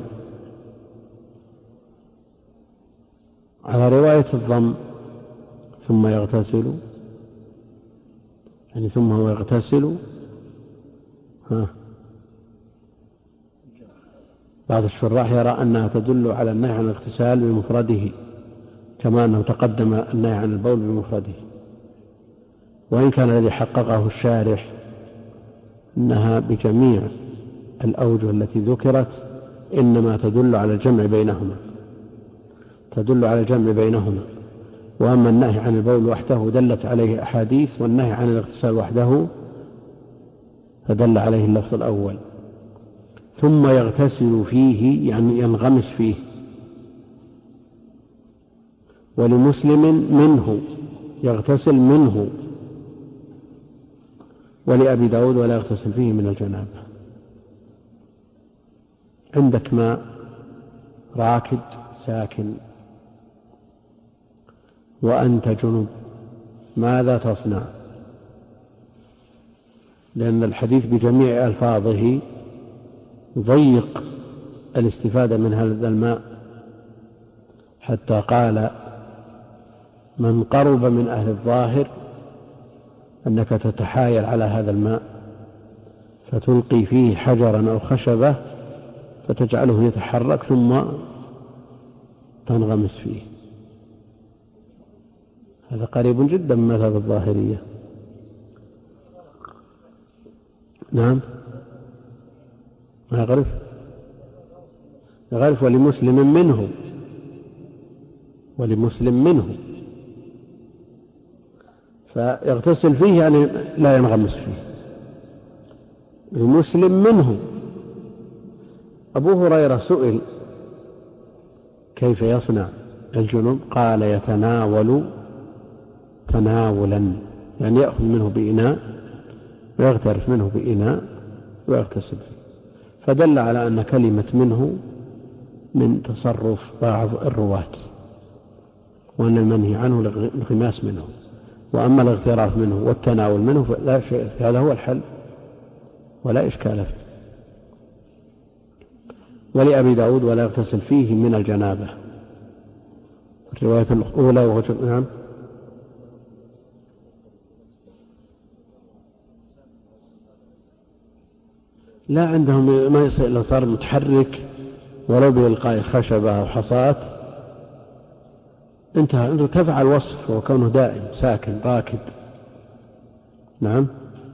على رواية الضم ثم يغتسل، يعني ثم هو يغتسل. ها. بعض الشراح يرى أنها تدل على النهي عن الاغتسال بمفرده، كما أنه تقدم النهي عن البول بمفرده. وإن كان الذي حققه الشارح أنها بجميع الأوجه التي ذكرت إنما تدل على الجمع بينهما، تدل على الجمع بينهما. وأما النهي عن البول وحده دلت عليه أحاديث، والنهي عن الاغتسال وحده فدل عليه اللفظ الأول. ثم يغتسل فيه يعني ينغمس فيه. ولمسلم منه يغتسل منه، ولأبي داود ولا يغتسل فيه من الجنابة. عندك ماء راكد ساكن وأنت جنب، ماذا تصنع؟ لأن الحديث بجميع ألفاظه ضيق الاستفادة من هذا الماء، حتى قال من قرب من أهل الظاهر أنك تتحايل على هذا الماء فتلقي فيه حجرا أو خشبة فتجعله يتحرك ثم تنغمس فيه. هذا قريب جدا من مذهب الظاهرية. نعم ما يغرف يغرف ولمسلم منه، ولمسلم منه، فيغتسل فيه يعني لا ينغمس فيه. لمسلم منه. أبو هريرة سئل كيف يصنع الجنوب، قال يتناول تناولا، يعني يأخذ منه بإناء ويغترف منه بإناء ويغتسل فيه. فدل على أن كلمة منه من تصرف بعض الرواة، وأن المنهي عنه الانغماس منه. وأما الاغتراف منه والتناول منه فلا شيء، هذا هو الحل ولا إشكال فيه. ولأبي داود ولا يغتسل فيه من الجنابة. الرواية الأولى وهو نعم لا عندهم ما يصير إلا صار متحرك ولو بإلقاء خشبة أو حصاة انتهى، انه ارتفع الوصف وكونه دائم ساكن راكد. نعم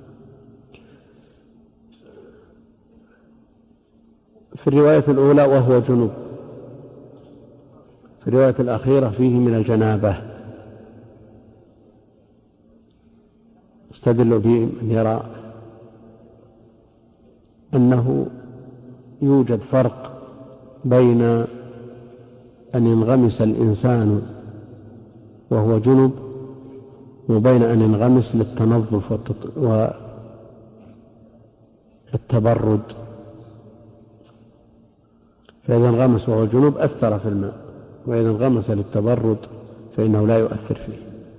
في الرواية الأولى وهو جنوب، في الرواية الأخيرة فيه من الجنابة. استدل به من يرى أنه يوجد فرق بين أن ينغمس الإنسان وهو جنب وبين أن ينغمس للتنظف والتبرد. فإذا انغمس وهو جنب أثر في الماء، وإذا انغمس للتبرد فإنه لا يؤثر فيه،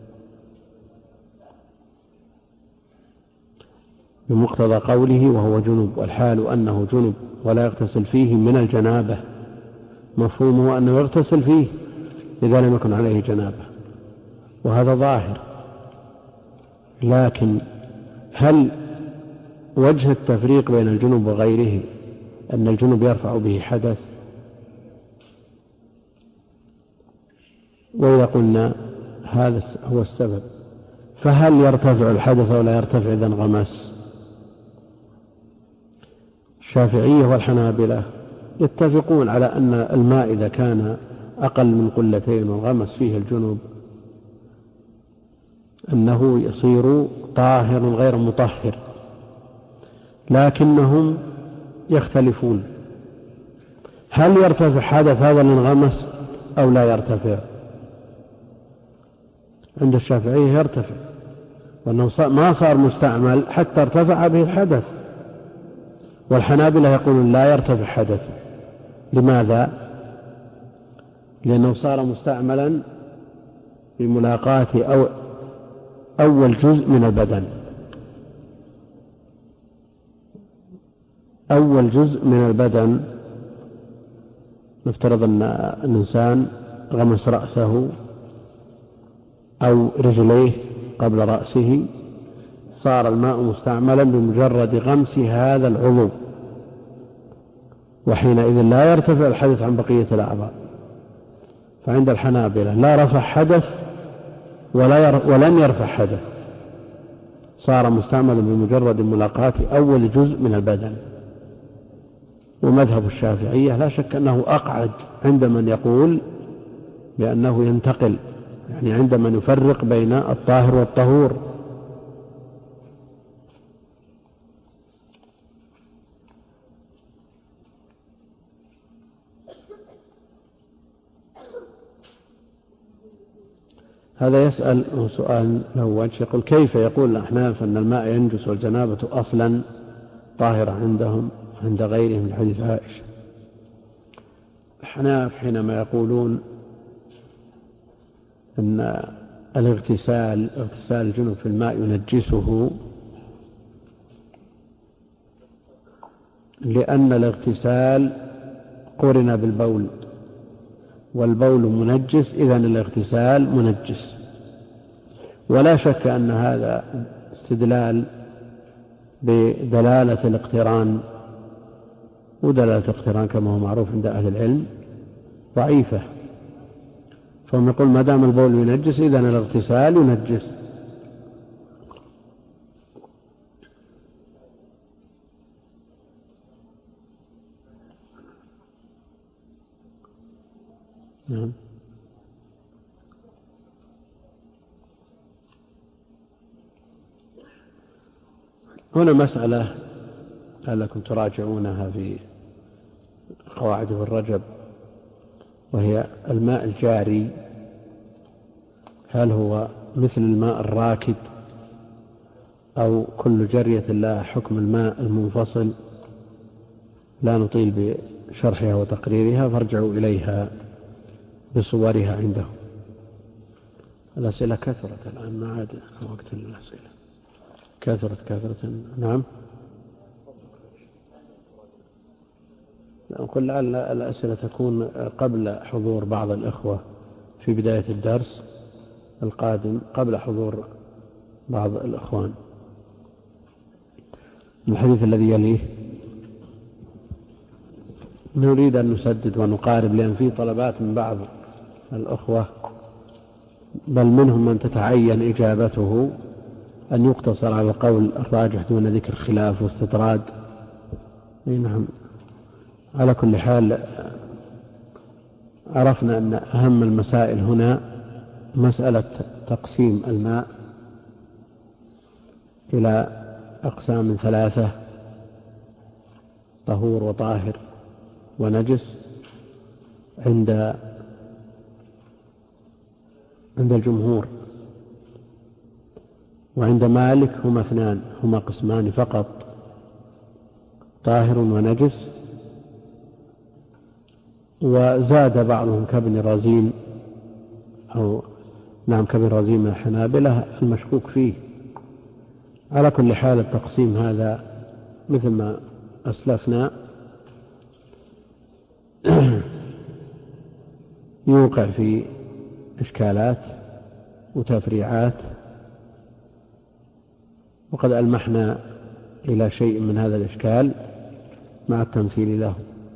بمقتضى قوله وهو جنب، والحال أنه جنب ولا يغتسل فيه من الجنابة، مفهومه أنه يغتسل فيه إذا لم يكن عليه جنابة، وهذا ظاهر. لكن هل وجه التفريق بين الجنب وغيره أن الجنب يرفع به حدث؟ وإذا قلنا هذا هو السبب، فهل يرتفع الحدث ولا يرتفع إذا انغمس؟ الشافعية والحنابلة يتفقون على أن الماء إذا كان أقل من قلتين وانغمس فيه الجنب أنه يصير طاهر غير مطهر، لكنهم يختلفون هل يرتفع حدث هذا الانغمس أو لا يرتفع. عند الشافعية يرتفع، وأنه ما صار مستعمل حتى ارتفع به الحدث، والحنابلة يقولون لا يرتفع حدث. لماذا؟ لأنه صار مستعملا بملاقاة أو أول جزء من البدن، أول جزء من البدن. نفترض أن الإنسان غمس رأسه أو رجليه قبل رأسه، صار الماء مستعملا بمجرد غمس هذا العضو، وحينئذ لا يرتفع الحدث عن بقية الأعضاء. فعند الحنابلة لا رفع حدث ولا ير... ولن يرفع حدث، صار مستعملا بمجرد ملاقاة أول جزء من البدن. ومذهب الشافعية لا شك أنه أقعد عند من يقول بأنه ينتقل، يعني عند من يفرق بين الطاهر والطهور. هذا يسأل سؤال له وجه، يقول كيف يقول الأحناف أن الماء ينجس والجنابة أصلا طاهرة عندهم عند غيرهم من حديث عائشة؟ الأحناف حينما يقولون أن الاغتسال اغتسال الجنوب في الماء ينجسه، لأن الاغتسال قرن بالبول، والبول منجس، إذن الاغتسال منجس. ولا شك أن هذا استدلال بدلالة الاقتران، ودلالة الاقتران كما هو معروف عند أهل العلم ضعيفة، فهم يقول ما دام البول ينجس إذن الاغتسال ينجس. نعم. هنا مسألة لعلكم تراجعونها في قواعد الرجب، وهي الماء الجاري هل هو مثل الماء الراكد أو كل جرية لها حكم الماء المنفصل؟ لا نطيل بشرحها وتقريرها، فارجعوا إليها بصورها عنده. الأسئلة كثرت الآن، ما عاد وقت للأسئلة، كثرت كثرة. نعم. نقول لعل الأسئلة تكون قبل حضور بعض الإخوة في بداية الدرس القادم، قبل حضور بعض الإخوان. الحديث الذي يليه نريد أن نسدد ونقارب، لأن في طلبات من بعض الأخوة بل منهم من تتعين إجابته أن يقتصر على القول الراجح دون ذكر خلاف واستطراد. نعم. على كل حال عرفنا أن أهم المسائل هنا مسألة تقسيم الماء إلى أقسام ثلاثة: طهور وطاهر ونجس. عند عند الجمهور وعند مالك هما اثنان، هما قسمان فقط: طاهر ونجس. وزاد بعضهم كابن رزين أو نعم كابن رزين من الحنابلة المشكوك فيه. على كل حال التقسيم هذا مثل ما أسلفنا يوقع في إشكالات وتفريعات، وقد ألمحنا إلى شيء من هذا الإشكال مع التمثيل له.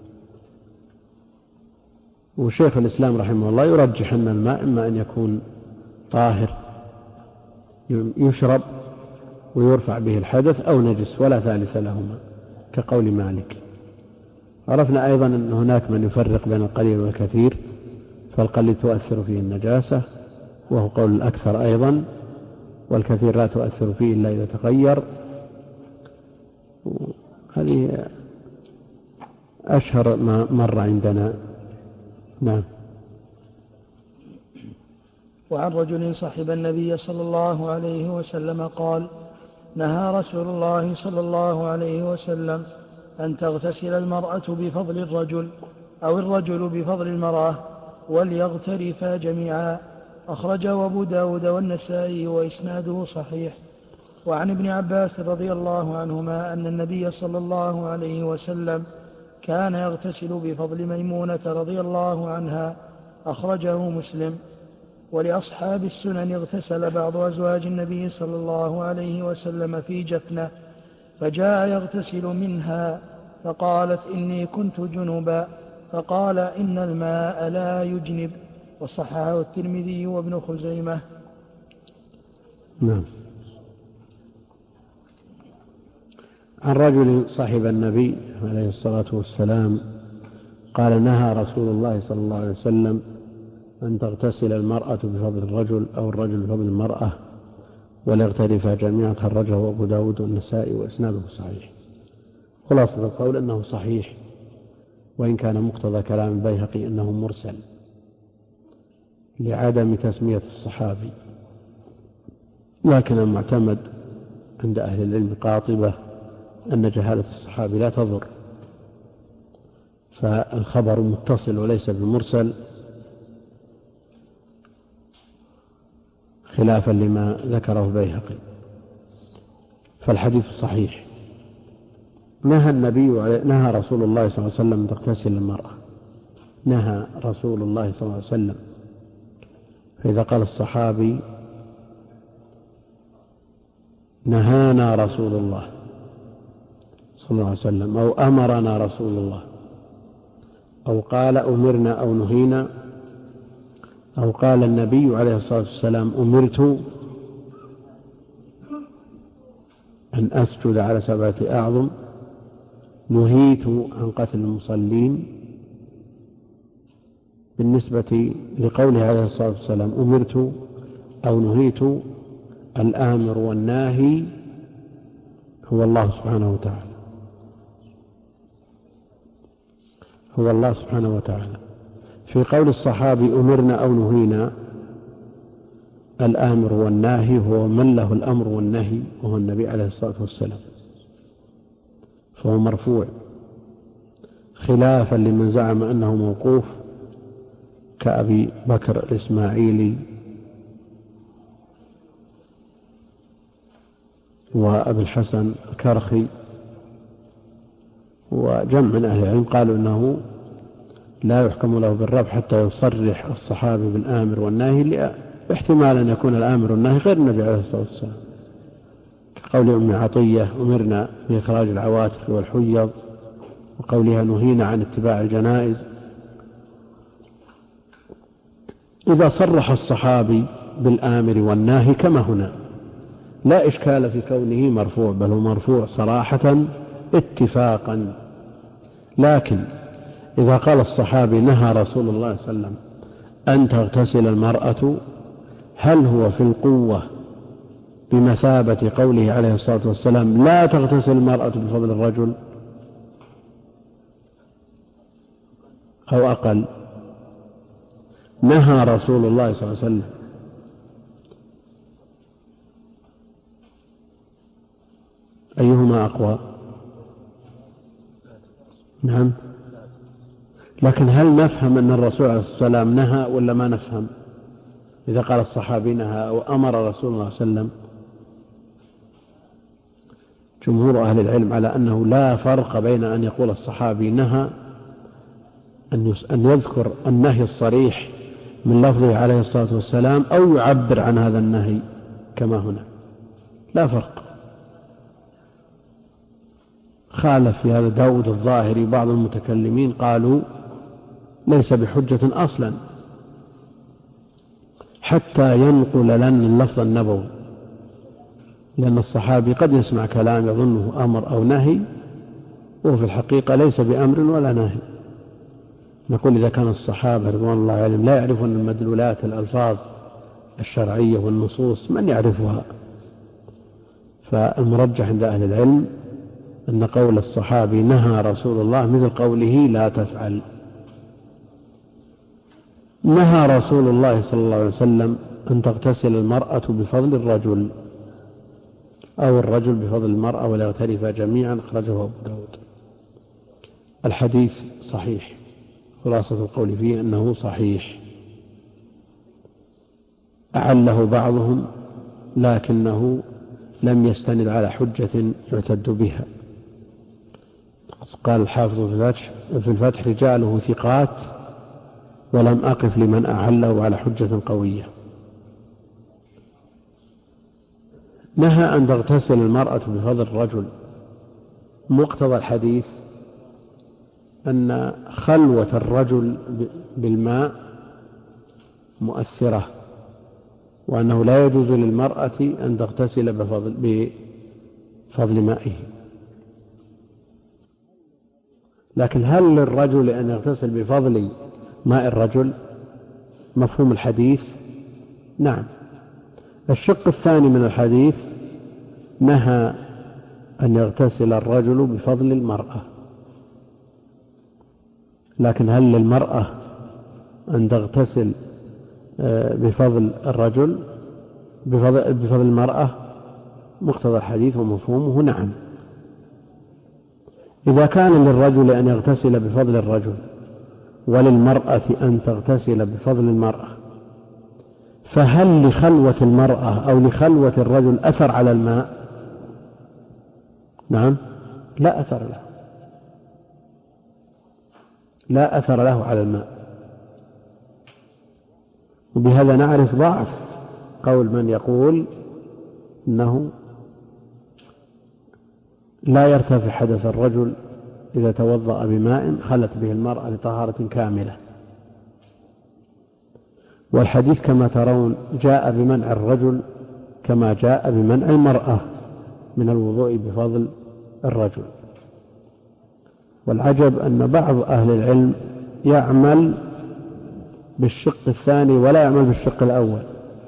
وشيخ الإسلام رحمه الله يرجح أن الماء إما أن يكون طاهر يشرب ويرفع به الحدث أو نجس ولا ثالث لهما كقول مالك. عرفنا أيضا أن هناك من يفرق بين القليل والكثير، فالقليل تؤثر فيه النجاسة وهو قول الأكثر أيضا، والكثير لا تؤثر فيه إلا إذا تغير. هذه أشهر ما مر عندنا. نعم. وعن رجل صحب النبي صلى الله عليه وسلم قال: نهى رسول الله صلى الله عليه وسلم أن تغتسل المرأة بفضل الرجل أو الرجل بفضل المرأة وليغترفا جميعا. أخرجه أبو داود والنسائي وإسناده صحيح. وعن ابن عباس رضي الله عنهما أن النبي صلى الله عليه وسلم كان يغتسل بفضل ميمونة رضي الله عنها. أخرجه مسلم. ولأصحاب السنن اغتسل بعض أزواج النبي صلى الله عليه وسلم في جفنة، فجاء يغتسل منها فقالت: إني كنت جنبا، فقال: إن الماء لا يجنب. وصححه الترمذي وابن خزيمة. نعم. عن رجل صاحب النبي عليه الصلاة والسلام قال: نهى رسول الله صلى الله عليه وسلم أن تغتسل المرأة بفضل الرجل أو الرجل بفضل المرأة وليغترفا جميعا. خرجه أبو داود والنسائي وإسناده صحيح. خلاصة القول أنه صحيح، وإن كان مقتضى كلام البيهقي أنه مرسل لعدم تسمية الصحابي، لكن المعتمد عند أهل العلم قاطبة أن جهالة الصحابي لا تضر، فالخبر متصل وليس بمرسل، خلافا لما ذكره البيهقي. فالحديث صحيح. نهى النبي نهى رسول الله صلى الله عليه وسلم أن تغتسل المرأة. نهى رسول الله صلى الله عليه وسلم. فإذا قال الصحابي: نهانا رسول الله صلى الله عليه وسلم، أو أمرنا رسول الله، أو قال أمرنا أو نهينا، أو قال النبي عليه الصلاة والسلام: أمرت أن أسجد على سبعة أعظم، نهيت عن قتل المصلين. بالنسبة لقوله عليه الصلاة والسلام: أمرت أو نهيت، الآمر والناهي هو الله سبحانه وتعالى، هو الله سبحانه وتعالى. في قول الصحابي: أمرنا أو نهينا، الآمر والناهي هو من له الأمر والنهي، وهو النبي عليه الصلاة والسلام، فهو مرفوع، خلافا لمن زعم أنه موقوف كأبي بكر الإسماعيلي وأبي الحسن الكرخي وجمع من أهل العلم قالوا أنه لا يحكم له بالرفع حتى يصرح الصحابي بالآمر والناهي، احتمال أن يكون الآمر والناهي غير النبي عليه الصلاة والسلام، كقول أم عطية: أمرنا بإخراج العواتق والحيض، وقولها: نهينا عن اتباع الجنائز. إذا صرح الصحابي بالآمر والناهي كما هنا لا إشكال في كونه مرفوع، بل هو مرفوع صراحة اتفاقا. لكن إذا قال الصحابي: نهى رسول الله صلى الله عليه وسلم أن تغتسل المرأة، هل هو في القوة بمثابة قوله عليه الصلاة والسلام لا تغتسل المرأة بفضل الرجل أو أقل؟ نهى رسول الله صلى الله عليه وسلم أيهما أقوى؟ نعم. لكن هل نفهم أن الرسول عليه الصلاة والسلام نهى ولا ما نفهم؟ إذا قال الصحابي نهى أو أمر رسول الله صلى الله عليه وسلم، جمهور أهل العلم على أنه لا فرق بين أن يقول الصحابي نهى أن يذكر النهي الصريح من لفظه عليه الصلاة والسلام أو يعبر عن هذا النهي كما هنا، لا فرق. خالف في هذا داود الظاهري بعض المتكلمين قالوا ليس بحجة أصلا حتى ينقل لنا اللفظ النبوي، لأن الصحابي قد يسمع كلام يظنه أمر أو نهي وهو في الحقيقة ليس بأمر ولا نهي. نقول إذا كان الصحابة رضوان الله عليهم لا يعرفون المدلولات الألفاظ الشرعية والنصوص، من يعرفها؟ فالمرجح عند أهل العلم أن قول الصحابي نهى رسول الله مثل قوله لا تفعل. نهى رسول الله صلى الله عليه وسلم أن تغتسل المرأة بفضل الرجل أو الرجل بفضل المرأة ولا يغترفا جميعا، أخرجه أبو داود. الحديث صحيح، خلاصة القول فيه أنه صحيح، أعله بعضهم لكنه لم يستند على حجة يعتد بها. قال الحافظ في الفتح, في الفتح رجاله ثقات ولم أقف لمن أعله على حجة قوية. نهى أن تغتسل المرأة بفضل الرجل. مقتضى الحديث أن خلوة الرجل بالماء مؤثرة، وأنه لا يجوز للمرأة أن تغتسل بفضل, بفضل مائه. لكن هل للرجل أن يغتسل بفضل ماء الرجل؟ مفهوم الحديث نعم. الشق الثاني من الحديث نهى أن يغتسل الرجل بفضل المرأة، لكن هل للمرأة أن تغتسل بفضل الرجل بفضل, بفضل المرأة؟ مقتضى الحديث ومفهومه نعم. إذا كان للرجل أن يغتسل بفضل الرجل وللمرأة أن تغتسل بفضل المرأة، فهل لخلوة المرأة أو لخلوة الرجل أثر على الماء؟ نعم، لا أثر له، لا أثر له على الماء. وبهذا نعرف ضعف قول من يقول إنه لا يرتفع حدث الرجل إذا توضأ بماء خلت به المرأة لطهارة كاملة. والحديث كما ترون جاء بمنع الرجل كما جاء بمنع المرأة من الوضوء بفضل الرجل. والعجب أن بعض أهل العلم يعمل بالشق الثاني ولا يعمل بالشق الأول.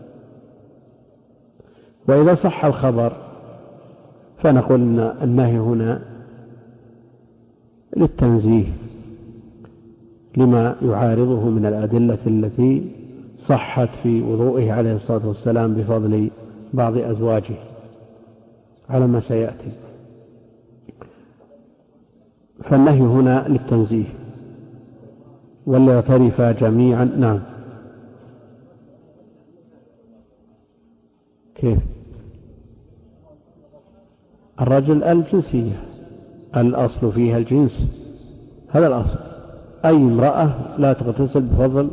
وإذا صح الخبر فنقول أن النهي هنا للتنزيه لما يعارضه من الأدلة التي صحت في وضوئه عليه الصلاة والسلام بفضل بعض أزواجه على ما سيأتي. فالنهي هنا للتنزيه وليغترفا جميعا. نعم. كيف؟ الرجل الجنسية، الأصل فيها الجنس، هذا الأصل. أي امرأة لا تغتسل بفضل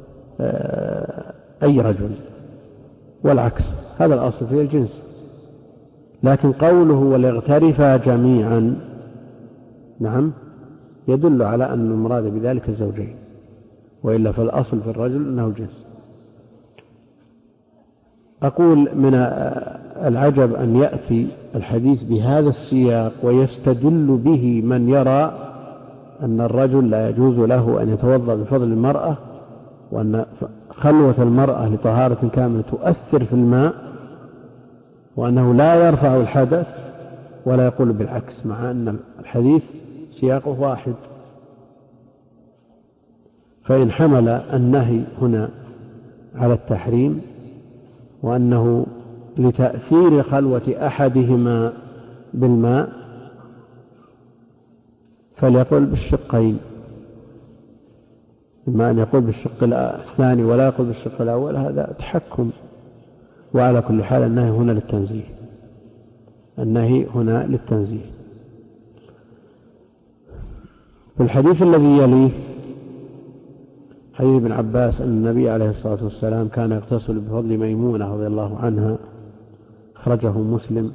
أي رجل والعكس، هذا الأصل فيها الجنس. لكن قوله وليغترفا جميعا نعم يدل على أن المراد بذلك الزوجين، وإلا فالأصل في الرجل أنه الجنس. أقول من العجب أن يأتي الحديث بهذا السياق ويستدل به من يرى أن الرجل لا يجوز له أن يتوضأ بفضل المرأة، وأن خلوة المرأة لطهارة كاملة تؤثر في الماء، وأنه لا يرفع الحدث ولا يقول بالعكس، مع أن الحديث سياقه واحد. فإن حمل النهي هنا على التحريم وأنه لتأثير خلوة أحدهما بالماء فليقول بالشقين، إما أن يقول بالشق الثاني ولا يقول بالشق الأول، هذا تحكم. وعلى كل حال النهي هنا للتنزيه، النهي هنا للتنزيه. في الحديث الذي يليه حديث ابن عباس أن النبي عليه الصلاة والسلام كان يغتسل بفضل ميمونة رضي الله عنها، أخرجه مسلم.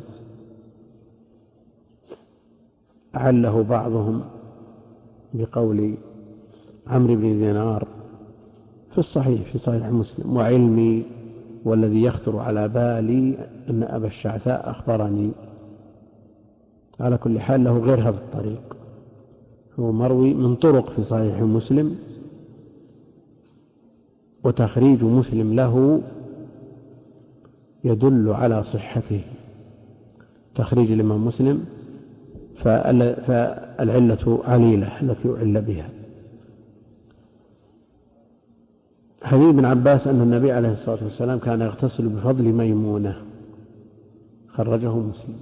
أعله بعضهم بقول عمرو بن دينار في الصحيح في صحيح مسلم: وعلمي والذي يخطر على بالي أن أبا الشعثاء أخبرني. على كل حال له غير هذا الطريق، هو مروي من طرق في صحيح مسلم، وتخريج مسلم له يدل على صحته، تخريج الإمام مسلم، فالعلة عليلة التي أعل بها. حديث ابن عباس أن النبي عليه الصلاة والسلام كان يغتسل بفضل ميمونة، خرجه مسلم.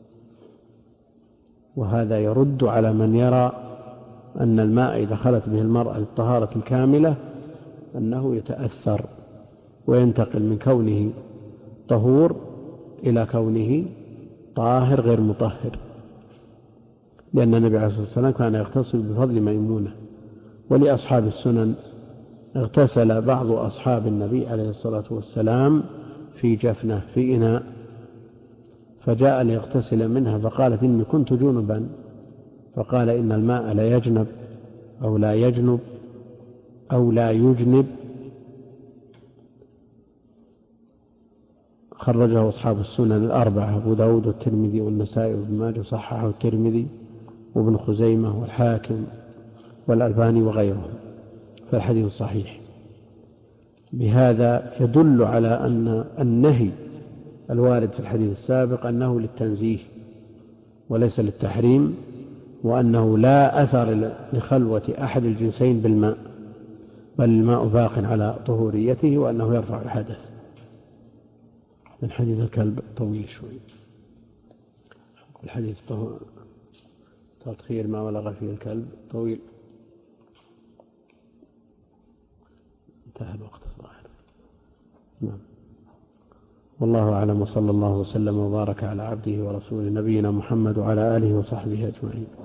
وهذا يرد على من يرى أن الماء إذا خلت به المرأة للطهارة الكاملة أنه يتأثر وينتقل من كونه طهور إلى كونه طاهر غير مطهر، لأن النبي عليه الصلاة والسلام كان يغتسل بفضل ميمونة. ولأصحاب السنن اغتسل بعض أصحاب النبي عليه الصلاة والسلام في جفنة في إناء، فجاء ليغتسل منها فقالت: إني كنت جنبا، فقال: إن الماء لا يجنب أو لا يجنب أو لا يجنب. خرجه أصحاب السنن الأربعة: أبو داود والترمذي والنسائي وابن ماجه، صححه الترمذي وابن خزيمة والحاكم والألباني وغيرهم، فالحديث صحيح. بهذا يدل على أن النهي الوارد في الحديث السابق أنه للتنزيه وليس للتحريم، وأنه لا أثر لخلوة أحد الجنسين بالماء، بل الماء باق على طهوريته، وأنه يرفع الحدث. من حديث الكلب طويل شوي، الحديث تطهير ما ولغ فيه الكلب طويل. انتهى الوقت الظاهر. نعم. والله أعلم، وصلى الله وسلم وبارك على عبده ورسوله نبينا محمد وعلى آله وصحبه أجمعين.